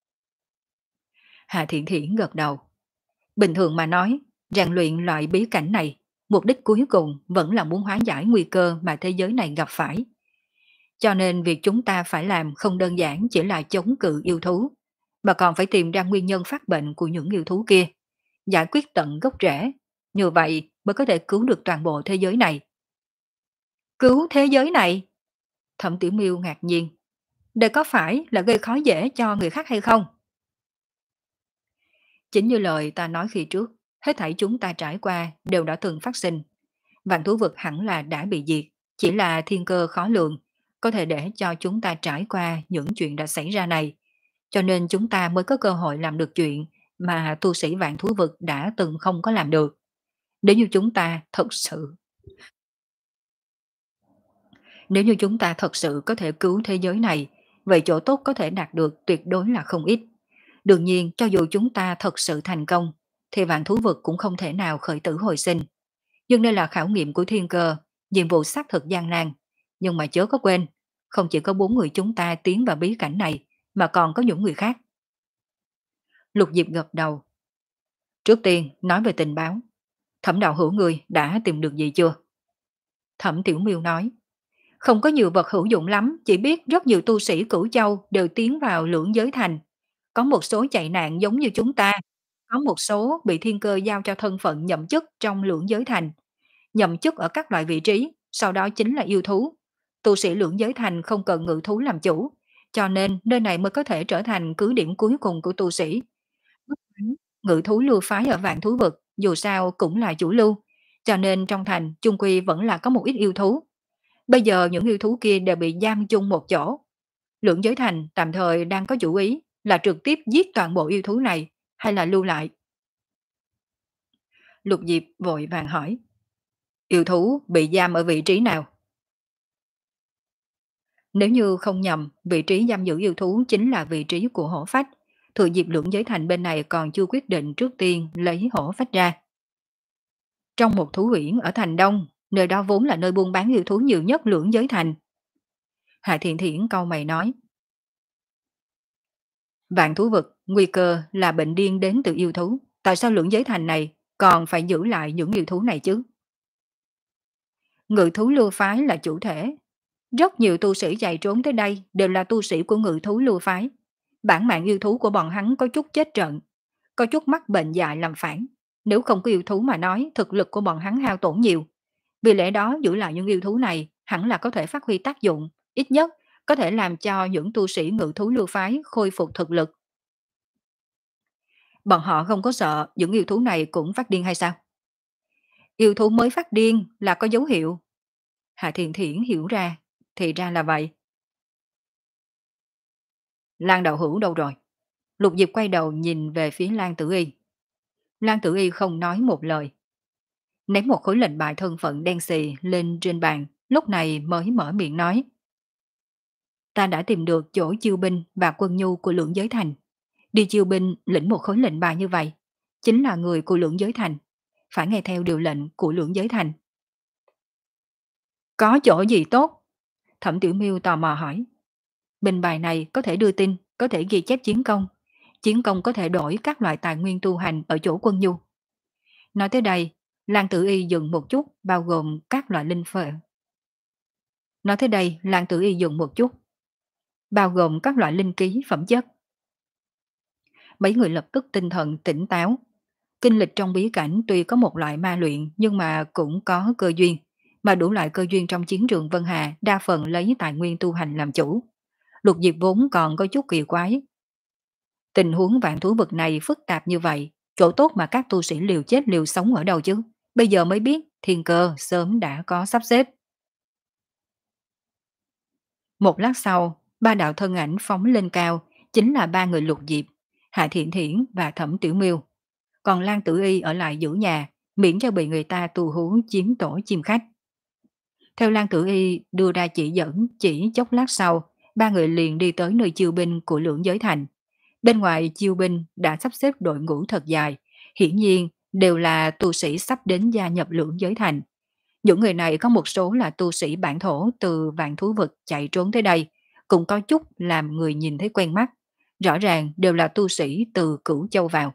Speaker 1: Hạ Thiện Thiển gật đầu. Bình thường mà nói, rèn luyện loại bí cảnh này, mục đích cuối cùng vẫn là muốn hóa giải nguy cơ mà thế giới này gặp phải. Cho nên việc chúng ta phải làm không đơn giản chỉ là chống cự yêu thú, mà còn phải tìm ra nguyên nhân phát bệnh của những yêu thú kia, giải quyết tận gốc rễ. Như vậy mới có thể cứu được toàn bộ thế giới này. Cứu thế giới này? Thẩm Tiểu Miêu ngạc nhiên. Đây có phải là gây khó dễ cho người khác hay không? Chính như lời ta nói khi trước, hết thảy chúng ta trải qua đều đã từng phát sinh. Vạn thú vực hẳn là đã bị diệt, chỉ là thiên cơ khó lường, có thể để cho chúng ta trải qua những chuyện đã xảy ra này. Cho nên chúng ta mới có cơ hội làm được chuyện mà tu sĩ vạn thú vực đã từng không có làm được. Nếu như chúng ta thật sự Nếu như chúng ta thật sự có thể cứu thế giới này, vậy chỗ tốt có thể đạt được tuyệt đối là không ít. Đương nhiên, cho dù chúng ta thật sự thành công, thì vạn thú vực cũng không thể nào khởi tử hồi sinh. Nhưng đây là khảo nghiệm của thiên cơ, nhiệm vụ xác thực gian nan. Nhưng mà chớ có quên, không chỉ có bốn người chúng ta tiến vào bí cảnh này, mà còn có những người khác. Lục Diệp gật đầu. Trước tiên, nói về tình báo. Thẩm đạo hữu người đã tìm được gì chưa? Thẩm Tiểu Miêu nói. Không có nhiều vật hữu dụng lắm, chỉ biết rất nhiều tu sĩ Cửu Châu đều tiến vào lưỡng giới thành. Có một số chạy nạn giống như chúng ta, có một số bị thiên cơ giao cho thân phận nhậm chức trong lưỡng giới thành. Nhậm chức ở các loại vị trí, sau đó chính là yêu thú. Tu sĩ lưỡng giới thành không cần ngự thú làm chủ, cho nên nơi này mới có thể trở thành cứ điểm cuối cùng của tu sĩ. Ngự thú lưu phái ở vạn thú vực, dù sao cũng là chủ lưu, cho nên trong thành chung quy vẫn là có một ít yêu thú. Bây giờ những yêu thú kia đều bị giam chung một chỗ. Lưỡng giới thành tạm thời đang có chủ ý là trực tiếp giết toàn bộ yêu thú này hay là lưu lại. Lục Diệp vội vàng hỏi. Yêu thú bị giam ở vị trí nào? Nếu như không nhầm, vị trí giam giữ yêu thú chính là vị trí của hổ phách. Thừa dịp lưỡng giới thành bên này còn chưa quyết định, trước tiên lấy hổ phách ra. Trong một thú uyển ở thành Đông, nơi đó vốn là nơi buôn bán yêu thú nhiều nhất lưỡng giới thành. Hạ Thiện Thiển cau mày nói. Vạn thú vực, nguy cơ là bệnh điên đến từ yêu thú. Tại sao lưỡng giới thành này còn phải giữ lại những yêu thú này chứ? Ngự thú lưu phái là chủ thể. Rất nhiều tu sĩ chạy trốn tới đây đều là tu sĩ của ngự thú lưu phái. Bản mạng yêu thú của bọn hắn có chút chết trận, có chút mắc bệnh dại làm phản. Nếu không có yêu thú mà nói, thực lực của bọn hắn hao tổn nhiều. Vì lẽ đó giữ lại những yêu thú này hẳn là có thể phát huy tác dụng, ít nhất có thể làm cho những tu sĩ ngự thú lưu phái khôi phục thực lực. Bọn họ không có sợ những yêu thú này cũng phát điên hay sao? Yêu thú mới phát điên là có dấu hiệu. Hạ Thiện Thiển hiểu ra, thì ra là vậy. Lan đạo hữu đâu rồi? Lục Diệp quay đầu nhìn về phía Lan Tử Y. Lan Tử Y không nói một lời. Ném một khối lệnh bài thân phận đen xì lên trên bàn, lúc này mới mở miệng nói. Ta đã tìm được chỗ chiêu binh và quân nhu của lưỡng giới thành. Đi chiêu binh lĩnh một khối lệnh bài như vậy, chính là người của lưỡng giới thành. Phải nghe theo điều lệnh của lưỡng giới thành. Có chỗ gì tốt? Thẩm Tiểu Miêu tò mò hỏi. Bình bài này có thể đưa tin, có thể ghi chép chiến công. Chiến công có thể đổi các loại tài nguyên tu hành ở chỗ quân nhu. Nói tới đây, Lan Tử Y dừng một chút, bao gồm các loại linh phệ. Nói tới đây, Lan Tử Y dừng một chút, bao gồm các loại linh ký phẩm chất. Mấy người lập tức tinh thần tỉnh táo. Kinh lịch trong bí cảnh tuy có một loại ma luyện nhưng mà cũng có cơ duyên, mà đủ loại cơ duyên trong chiến trường Vân Hà đa phần lấy tài nguyên tu hành làm chủ. Lục Diệp vốn còn có chút kỳ quái. Tình huống vạn thú vực này phức tạp như vậy, chỗ tốt mà các tu sĩ liều chết liều sống ở đâu chứ? Bây giờ mới biết thiên cơ sớm đã có sắp xếp. Một lát sau, ba đạo thân ảnh phóng lên cao, chính là ba người Lục Diệp, Hạ Thiện Thiển và Thẩm Tiểu Miêu. Còn Lan Tử Y ở lại giữ nhà, miễn cho bị người ta tù hú chiếm tổ chim khách. Theo Lan Tử Y đưa ra chỉ dẫn, chỉ chốc lát sau, ba người liền đi tới nơi chiêu binh của Lưỡng Giới Thành. Bên ngoài chiêu binh đã sắp xếp đội ngũ thật dài, hiển nhiên đều là tu sĩ sắp đến gia nhập Lưỡng Giới Thành. Những người này có một số là tu sĩ bản thổ từ vạn thú vực chạy trốn tới đây, cũng có chút làm người nhìn thấy quen mắt. Rõ ràng đều là tu sĩ từ Cửu Châu vào.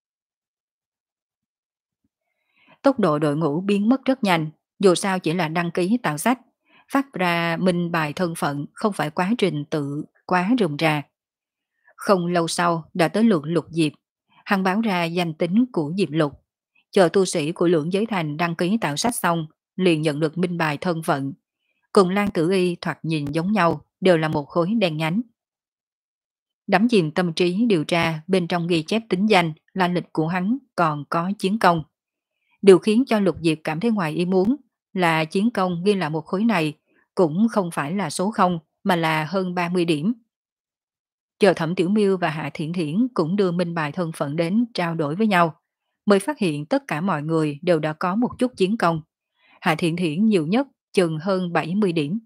Speaker 1: Tốc độ đội ngũ biến mất rất nhanh, dù sao chỉ là đăng ký tạo sách, phát ra minh bài thân phận không phải quá trình tự quá rườm rà. Không lâu sau đã tới lượt Lục Diệp, hắn báo ra danh tính của Diệp Lục. Chờ tu sĩ của Lưỡng Giới Thành đăng ký tạo sách xong, liền nhận được minh bài thân phận. Cùng Lan Tử Y thoạt nhìn giống nhau, đều là một khối đen nhánh. Đắm chìm tâm trí điều tra, bên trong ghi chép tính danh, la lịch của hắn còn có chiến công. Điều khiến cho Lục Diệp cảm thấy ngoài ý muốn là chiến công ghi là một khối này cũng không phải là số không mà là hơn ba mươi điểm. Chờ Thẩm Tiểu Miêu và Hạ Thiển Thiển cũng đưa minh bài thân phận đến trao đổi với nhau, mới phát hiện tất cả mọi người đều đã có một chút chiến công. Hạ Thiển Thiển nhiều nhất chừng hơn bảy mươi điểm.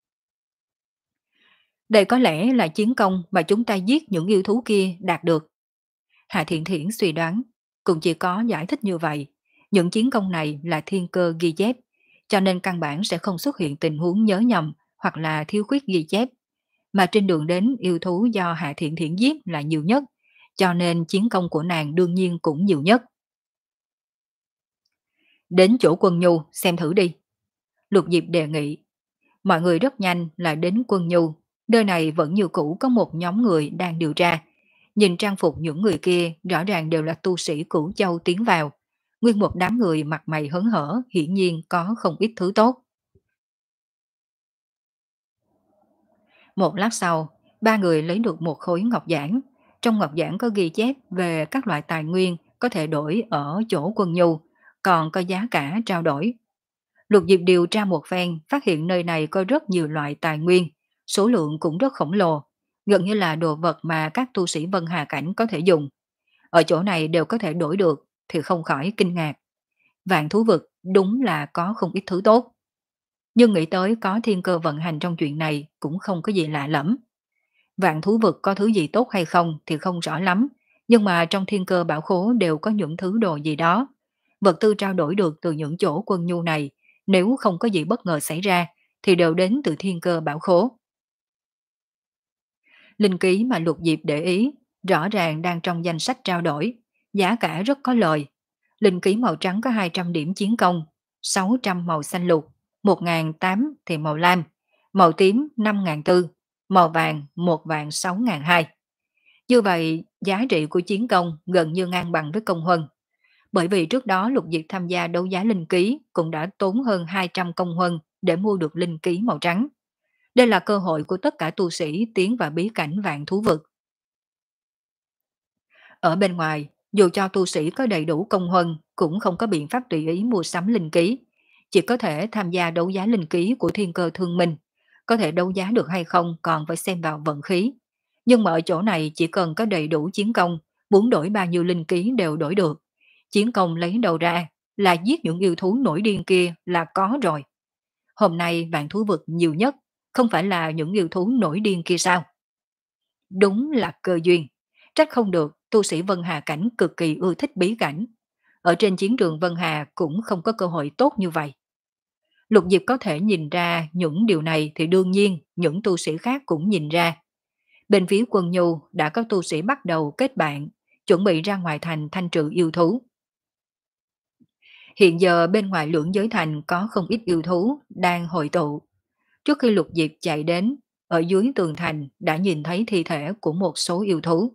Speaker 1: Đây có lẽ là chiến công mà chúng ta giết những yêu thú kia đạt được. Hạ Thiển Thiển suy đoán, cũng chỉ có giải thích như vậy. Những chiến công này là thiên cơ ghi chép, cho nên căn bản sẽ không xuất hiện tình huống nhớ nhầm hoặc là thiếu khuyết ghi chép. Mà trên đường đến yêu thú do Hạ Thiện Thiện giết là nhiều nhất, cho nên chiến công của nàng đương nhiên cũng nhiều nhất. Đến chỗ Quân Nhu xem thử đi. Lục Diệp đề nghị. Mọi người rất nhanh là đến Quân Nhu, nơi này vẫn như cũ có một nhóm người đang điều tra. Nhìn trang phục những người kia rõ ràng đều là tu sĩ Cửu Châu tiến vào. Nguyên một đám người mặt mày hớn hở hiển nhiên có không ít thứ tốt. Một lát sau, ba người lấy được một khối ngọc giản. Trong ngọc giản có ghi chép về các loại tài nguyên có thể đổi ở chỗ Quân Nhu, còn có giá cả trao đổi. Lục Diệp điều tra một phen, phát hiện nơi này có rất nhiều loại tài nguyên, số lượng cũng rất khổng lồ, gần như là đồ vật mà các tu sĩ Vân Hà Cảnh có thể dùng. Ở chỗ này đều có thể đổi được, thì không khỏi kinh ngạc. Vạn thú vực đúng là có không ít thứ tốt. Nhưng nghĩ tới có thiên cơ vận hành trong chuyện này cũng không có gì lạ lẫm. Vạn thú vực có thứ gì tốt hay không thì không rõ lắm, nhưng mà trong thiên cơ bảo khố đều có những thứ đồ gì đó. Vật tư trao đổi được từ những chỗ Quân Nhu này, nếu không có gì bất ngờ xảy ra, thì đều đến từ thiên cơ bảo khố. Linh ký mà Lục Diệp để ý, rõ ràng đang trong danh sách trao đổi, giá cả rất có lời. Linh ký màu trắng có hai trăm điểm chiến công, sáu trăm màu xanh lục, một nghìn tám thì màu lam, màu tím năm nghìn tư, màu vàng một vạn sáu nghìn hai. Như vậy, giá trị của chiến công gần như ngang bằng với công huân. Bởi vì trước đó Lục Diệp tham gia đấu giá linh ký cũng đã tốn hơn hai trăm công huân để mua được linh ký màu trắng. Đây là cơ hội của tất cả tu sĩ tiến vào bí cảnh vạn thú vực. Ở bên ngoài, dù cho tu sĩ có đầy đủ công huân cũng không có biện pháp tùy ý mua sắm linh ký. Chỉ có thể tham gia đấu giá linh ký của thiên cơ thương minh. Có thể đấu giá được hay không còn phải xem vào vận khí. Nhưng mà ở chỗ này chỉ cần có đầy đủ chiến công, muốn đổi bao nhiêu linh ký đều đổi được. Chiến công lấy đầu ra là giết những yêu thú nổi điên kia là có rồi. Hôm nay vạn thú vực nhiều nhất, không phải là những yêu thú nổi điên kia sao? Đúng là cơ duyên. Trách không được, tu sĩ Vân Hà Cảnh cực kỳ ưa thích bí cảnh. Ở trên chiến trường Vân Hà cũng không có cơ hội tốt như vậy. Lục Diệp có thể nhìn ra những điều này thì đương nhiên những tu sĩ khác cũng nhìn ra. Bên phía Quân Nhu đã có tu sĩ bắt đầu kết bạn, chuẩn bị ra ngoài thành thanh trừ yêu thú. Hiện giờ bên ngoài lưỡng giới thành có không ít yêu thú đang hội tụ. Trước khi Lục Diệp chạy đến, ở dưới tường thành đã nhìn thấy thi thể của một số yêu thú.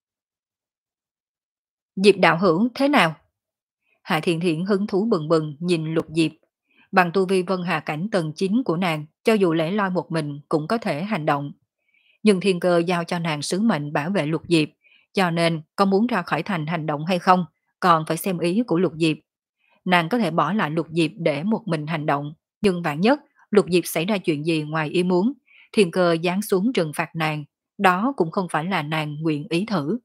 Speaker 1: Diệp đạo hữu thế nào? Hạ Thiện Thiện hứng thú bừng bừng nhìn Lục Diệp. Bằng tu vi vân hà cảnh tầng chín của nàng, cho dù lẻ loi một mình cũng có thể hành động. Nhưng thiên cơ giao cho nàng sứ mệnh bảo vệ Lục Diệp, cho nên có muốn ra khỏi thành hành động hay không, còn phải xem ý của Lục Diệp. Nàng có thể bỏ lại Lục Diệp để một mình hành động, nhưng vạn nhất Lục Diệp xảy ra chuyện gì ngoài ý muốn, thiên cơ giáng xuống trừng phạt nàng, đó cũng không phải là nàng nguyện ý thử.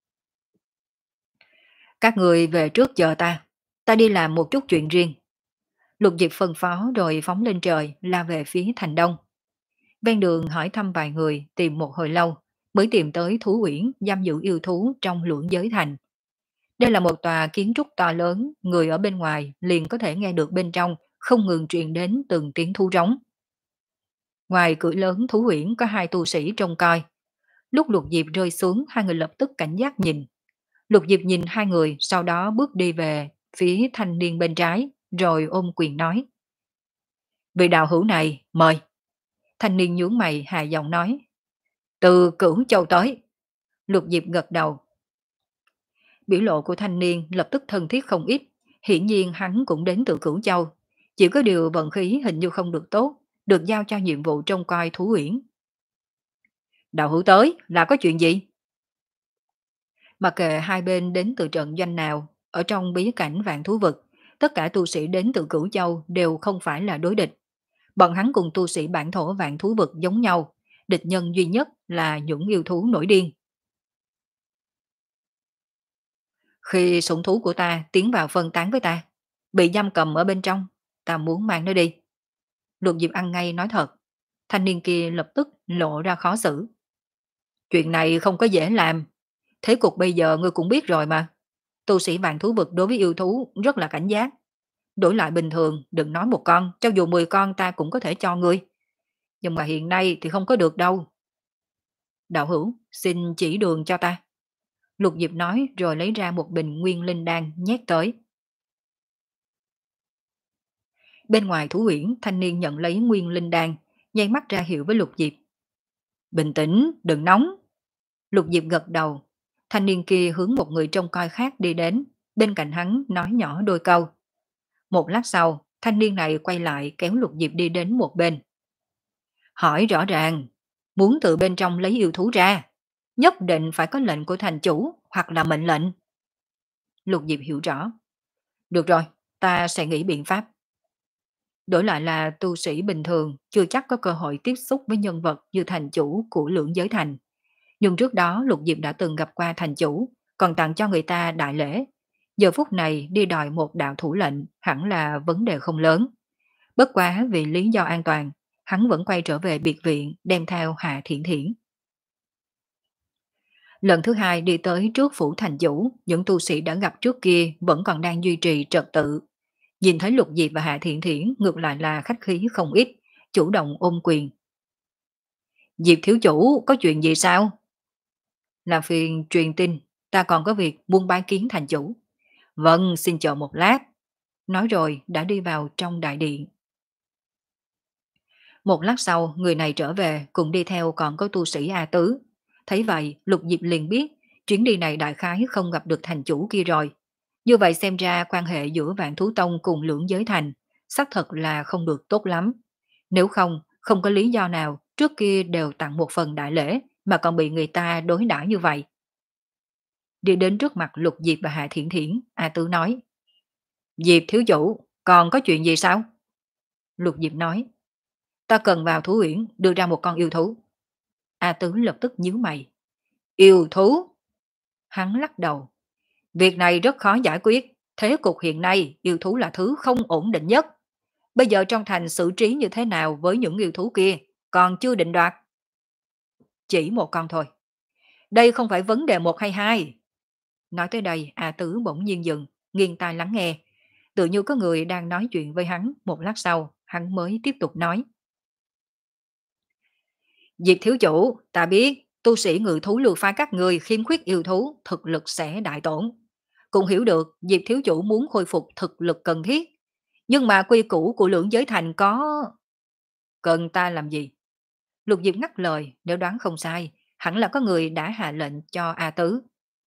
Speaker 1: Các người về trước chờ ta, ta đi làm một chút chuyện riêng. Lục Diệp phân phó rồi phóng lên trời, la về phía thành đông. Ven đường hỏi thăm vài người, tìm một hồi lâu, mới tìm tới thú uyển giam giữ yêu thú trong lưỡng giới thành. Đây là một tòa kiến trúc to lớn, người ở bên ngoài liền có thể nghe được bên trong không ngừng truyền đến từng tiếng thú rống. Ngoài cửa lớn thú uyển có hai tu sĩ trông coi. Lúc Lục Diệp rơi xuống, hai người lập tức cảnh giác nhìn. Lục Diệp nhìn hai người, sau đó bước đi về phía thanh niên bên trái, rồi ôm quyền nói. Vị đạo hữu này, mời. Thanh niên nhướng mày hạ giọng nói. Từ Cửu Châu tới. Lục Diệp gật đầu. Biểu lộ của thanh niên lập tức thân thiết không ít, hiển nhiên hắn cũng đến từ Cửu Châu. Chỉ có điều vận khí hình như không được tốt, được giao cho nhiệm vụ trông coi thú uyển. Đạo hữu tới là có chuyện gì? Mặc kệ hai bên đến từ trận doanh nào, ở trong bí cảnh vạn thú vực, tất cả tu sĩ đến từ Cửu Châu đều không phải là đối địch. Bọn hắn cùng tu sĩ bản thổ vạn thú vực giống nhau, địch nhân duy nhất là những yêu thú nổi điên. Khi sủng thú của ta tiến vào phân tán với ta, bị giam cầm ở bên trong, ta muốn mang nó đi. Lục Diệp ăn ngay nói thật, thanh niên kia lập tức lộ ra khó xử. Chuyện này không có dễ làm, thế cục bây giờ ngươi cũng biết rồi mà. Tu sĩ vạn thú vực đối với yêu thú rất là cảnh giác. Đổi lại bình thường, đừng nói một con, cho dù mười con ta cũng có thể cho ngươi. Nhưng mà hiện nay thì không có được đâu. Đạo hữu, xin chỉ đường cho ta. Lục Diệp nói rồi lấy ra một bình nguyên linh đan nhét tới. Bên ngoài thú uyển, thanh niên nhận lấy nguyên linh đan, nháy mắt ra hiệu với Lục Diệp. Bình tĩnh, đừng nóng. Lục Diệp gật đầu. Thanh niên kia hướng một người trông coi khác đi đến, bên cạnh hắn nói nhỏ đôi câu. Một lát sau, thanh niên này quay lại kéo Lục Diệp đi đến một bên. Hỏi rõ ràng, muốn từ bên trong lấy yêu thú ra, nhất định phải có lệnh của thành chủ hoặc là mệnh lệnh. Lục Diệp hiểu rõ. Được rồi, ta sẽ nghĩ biện pháp. Đổi lại là tu sĩ bình thường, chưa chắc có cơ hội tiếp xúc với nhân vật như thành chủ của lưỡng giới thành. Nhưng trước đó Lục Diệp đã từng gặp qua thành chủ, còn tặng cho người ta đại lễ. Giờ phút này đi đòi một đạo thủ lệnh hẳn là vấn đề không lớn. Bất quá vì lý do an toàn, hắn vẫn quay trở về biệt viện đem theo Hạ Thiển Thiển. Lần thứ hai đi tới trước phủ thành chủ, những tu sĩ đã gặp trước kia vẫn còn đang duy trì trật tự. Nhìn thấy Lục Diệp và Hạ Thiển Thiển ngược lại là khách khí không ít, chủ động ôm quyền. Diệp thiếu chủ có chuyện gì sao? Là phiền truyền tin, ta còn có việc buôn bái kiến thành chủ. Vâng, xin chờ một lát. Nói rồi đã đi vào trong đại điện. Một lát sau, người này trở về cùng đi theo còn có tu sĩ A Tứ. Thấy vậy, Lục Diệp liền biết chuyến đi này đại khái không gặp được thành chủ kia rồi. Như vậy xem ra quan hệ giữa Vạn Thú Tông cùng Lưỡng Giới Thành xác thật là không được tốt lắm. Nếu không, không có lý do nào trước kia đều tặng một phần đại lễ mà còn bị người ta đối đãi như vậy. Đi đến trước mặt Lục Diệp và Hạ Thiển Thiển, A Tứ nói. Diệp thiếu chủ, còn có chuyện gì sao? Lục Diệp nói. Ta cần vào thú uyển đưa ra một con yêu thú. A Tứ lập tức nhíu mày. Yêu thú? Hắn lắc đầu. Việc này rất khó giải quyết. Thế cục hiện nay yêu thú là thứ không ổn định nhất. Bây giờ trong thành xử trí như thế nào với những yêu thú kia còn chưa định đoạt. Chỉ một con thôi. Đây không phải vấn đề một hay hai. Nói tới đây A Tứ bỗng nhiên dừng, nghiêng tai lắng nghe. Tự như có người đang nói chuyện với hắn. Một lát sau hắn mới tiếp tục nói. Diệp thiếu chủ, ta biết tu sĩ ngự thú lưu phái các người khiếm khuyết yêu thú, thực lực sẽ đại tổn. Cũng hiểu được Diệp thiếu chủ muốn khôi phục thực lực cần thiết. Nhưng mà quy củ của lưỡng giới thành có... Cần ta làm gì? Lục Diệp ngắt lời, nếu đoán không sai, hẳn là có người đã hạ lệnh cho A Tứ.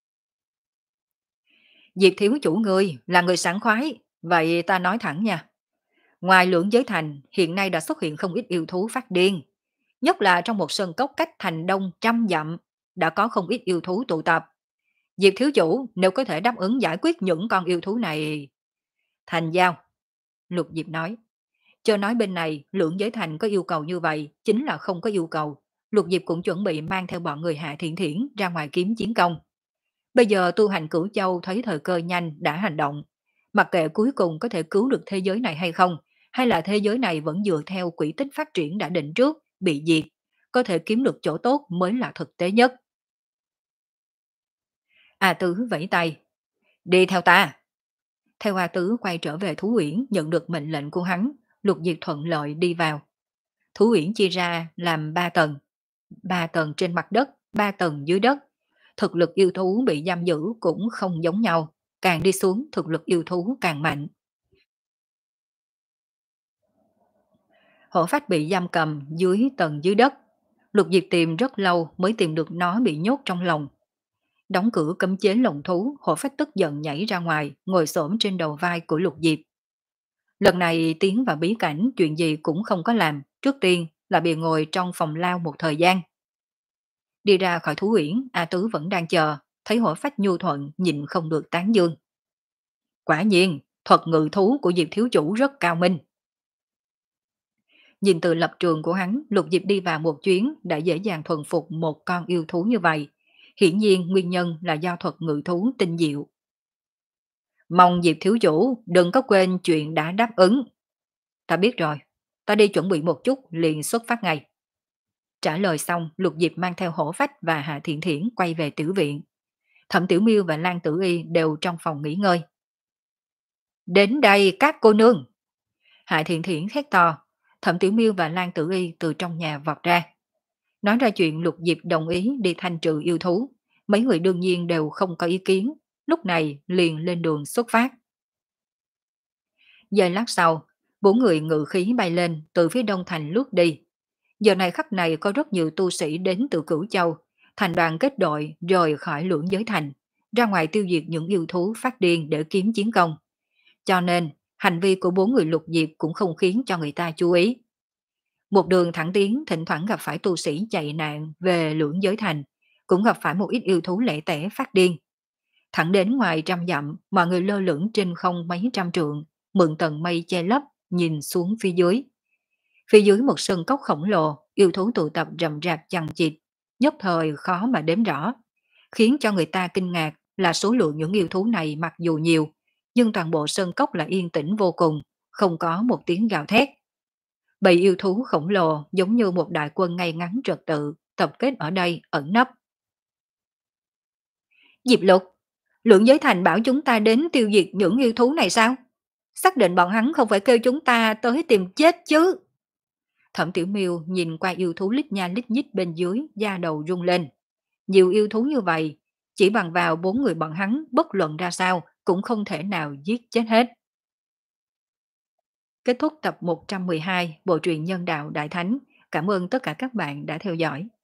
Speaker 1: Diệp thiếu chủ ngươi là người sảng khoái, vậy ta nói thẳng nha. Ngoài lưỡng giới thành, hiện nay đã xuất hiện không ít yêu thú phát điên. Nhất là trong một sơn cốc cách thành đông trăm dặm, đã có không ít yêu thú tụ tập. Diệp thiếu chủ nếu có thể đáp ứng giải quyết những con yêu thú này... Thành giao, Lục Diệp nói. Cho nói bên này, lưỡng giới thành có yêu cầu như vậy, chính là không có yêu cầu. Lục Diệp cũng chuẩn bị mang theo bọn người Hạ Thiện Thiển ra ngoài kiếm chiến công. Bây giờ tu hành Cửu Châu thấy thời cơ nhanh đã hành động. Mặc kệ cuối cùng có thể cứu được thế giới này hay không, hay là thế giới này vẫn dựa theo quỹ tích phát triển đã định trước, bị diệt, có thể kiếm được chỗ tốt mới là thực tế nhất. A Tứ vẫy tay. Đi theo ta. Theo A Tứ quay trở về Thú Uyển nhận được mệnh lệnh của hắn, Lục Diệp thuận lợi đi vào. Thú Uyển chia ra làm ba tầng. Ba tầng trên mặt đất, ba tầng dưới đất. Thực lực yêu thú bị giam giữ cũng không giống nhau. Càng đi xuống thực lực yêu thú càng mạnh. Hổ phách bị giam cầm dưới tầng dưới đất. Lục Diệp tìm rất lâu mới tìm được nó bị nhốt trong lòng. Đóng cửa cấm chế lồng thú, hổ phách tức giận nhảy ra ngoài, ngồi xổm trên đầu vai của Lục Diệp. Lần này tiến vào bí cảnh chuyện gì cũng không có làm, trước tiên là bị ngồi trong phòng lao một thời gian. Đi ra khỏi Thú Uyển, A Tứ vẫn đang chờ, thấy hổ phách nhu thuận nhịn không được tán dương. Quả nhiên, thuật ngự thú của Diệp thiếu chủ rất cao minh. Nhìn từ lập trường của hắn, Lục Diệp đi vào một chuyến đã dễ dàng thuần phục một con yêu thú như vậy. Hiển nhiên nguyên nhân là do thuật ngự thú tinh diệu. Mong Diệp thiếu chủ đừng có quên chuyện đã đáp ứng. Ta biết rồi, ta đi chuẩn bị một chút liền xuất phát ngay. Trả lời xong, Lục Diệp mang theo hổ phách và Hạ Thiện Thiển quay về tiểu viện. Thẩm Tiểu Miêu và Lan Tử Y đều trong phòng nghỉ ngơi. Đến đây các cô nương! Hạ Thiện Thiển thét to, Thẩm Tiểu Miêu và Lan Tử Y từ trong nhà vọt ra. Nói ra chuyện Lục Diệp đồng ý đi thanh trừ yêu thú, mấy người đương nhiên đều không có ý kiến, lúc này liền lên đường xuất phát. Giây lát sau, bốn người ngự khí bay lên từ phía đông thành lướt đi. Giờ này khắc này có rất nhiều tu sĩ đến từ Cửu Châu, thành đoàn kết đội rời khỏi lưỡng giới thành, ra ngoài tiêu diệt những yêu thú phát điên để kiếm chiến công. Cho nên, hành vi của bốn người Lục Diệp cũng không khiến cho người ta chú ý. Một đường thẳng tiến thỉnh thoảng gặp phải tu sĩ chạy nạn về lưỡng giới thành, cũng gặp phải một ít yêu thú lẻ tẻ phát điên. Thẳng đến ngoài trăm dặm, mọi người lơ lửng trên không mấy trăm trượng, mượn tầng mây che lấp, nhìn xuống phía dưới. Phía dưới một sân cốc khổng lồ, yêu thú tụ tập rầm rạp chằng chịt, nhất thời khó mà đếm rõ. Khiến cho người ta kinh ngạc là số lượng những yêu thú này mặc dù nhiều, nhưng toàn bộ sân cốc là yên tĩnh vô cùng, không có một tiếng gào thét. Bầy yêu thú khổng lồ giống như một đại quân ngay ngắn trật tự, tập kết ở đây ẩn nấp. Diệp Lục, Lưỡng Giới Thành bảo chúng ta đến tiêu diệt những yêu thú này sao? Xác định bọn hắn không phải kêu chúng ta tới tìm chết chứ? Thẩm Tiểu Miêu nhìn qua yêu thú lít nha lít nhít bên dưới, da đầu rung lên. Nhiều yêu thú như vậy, chỉ bằng vào bốn người bọn hắn bất luận ra sao cũng không thể nào giết chết hết. Kết thúc tập một trăm mười hai Bộ truyện Nhân đạo Đại Thánh. Cảm ơn tất cả các bạn đã theo dõi.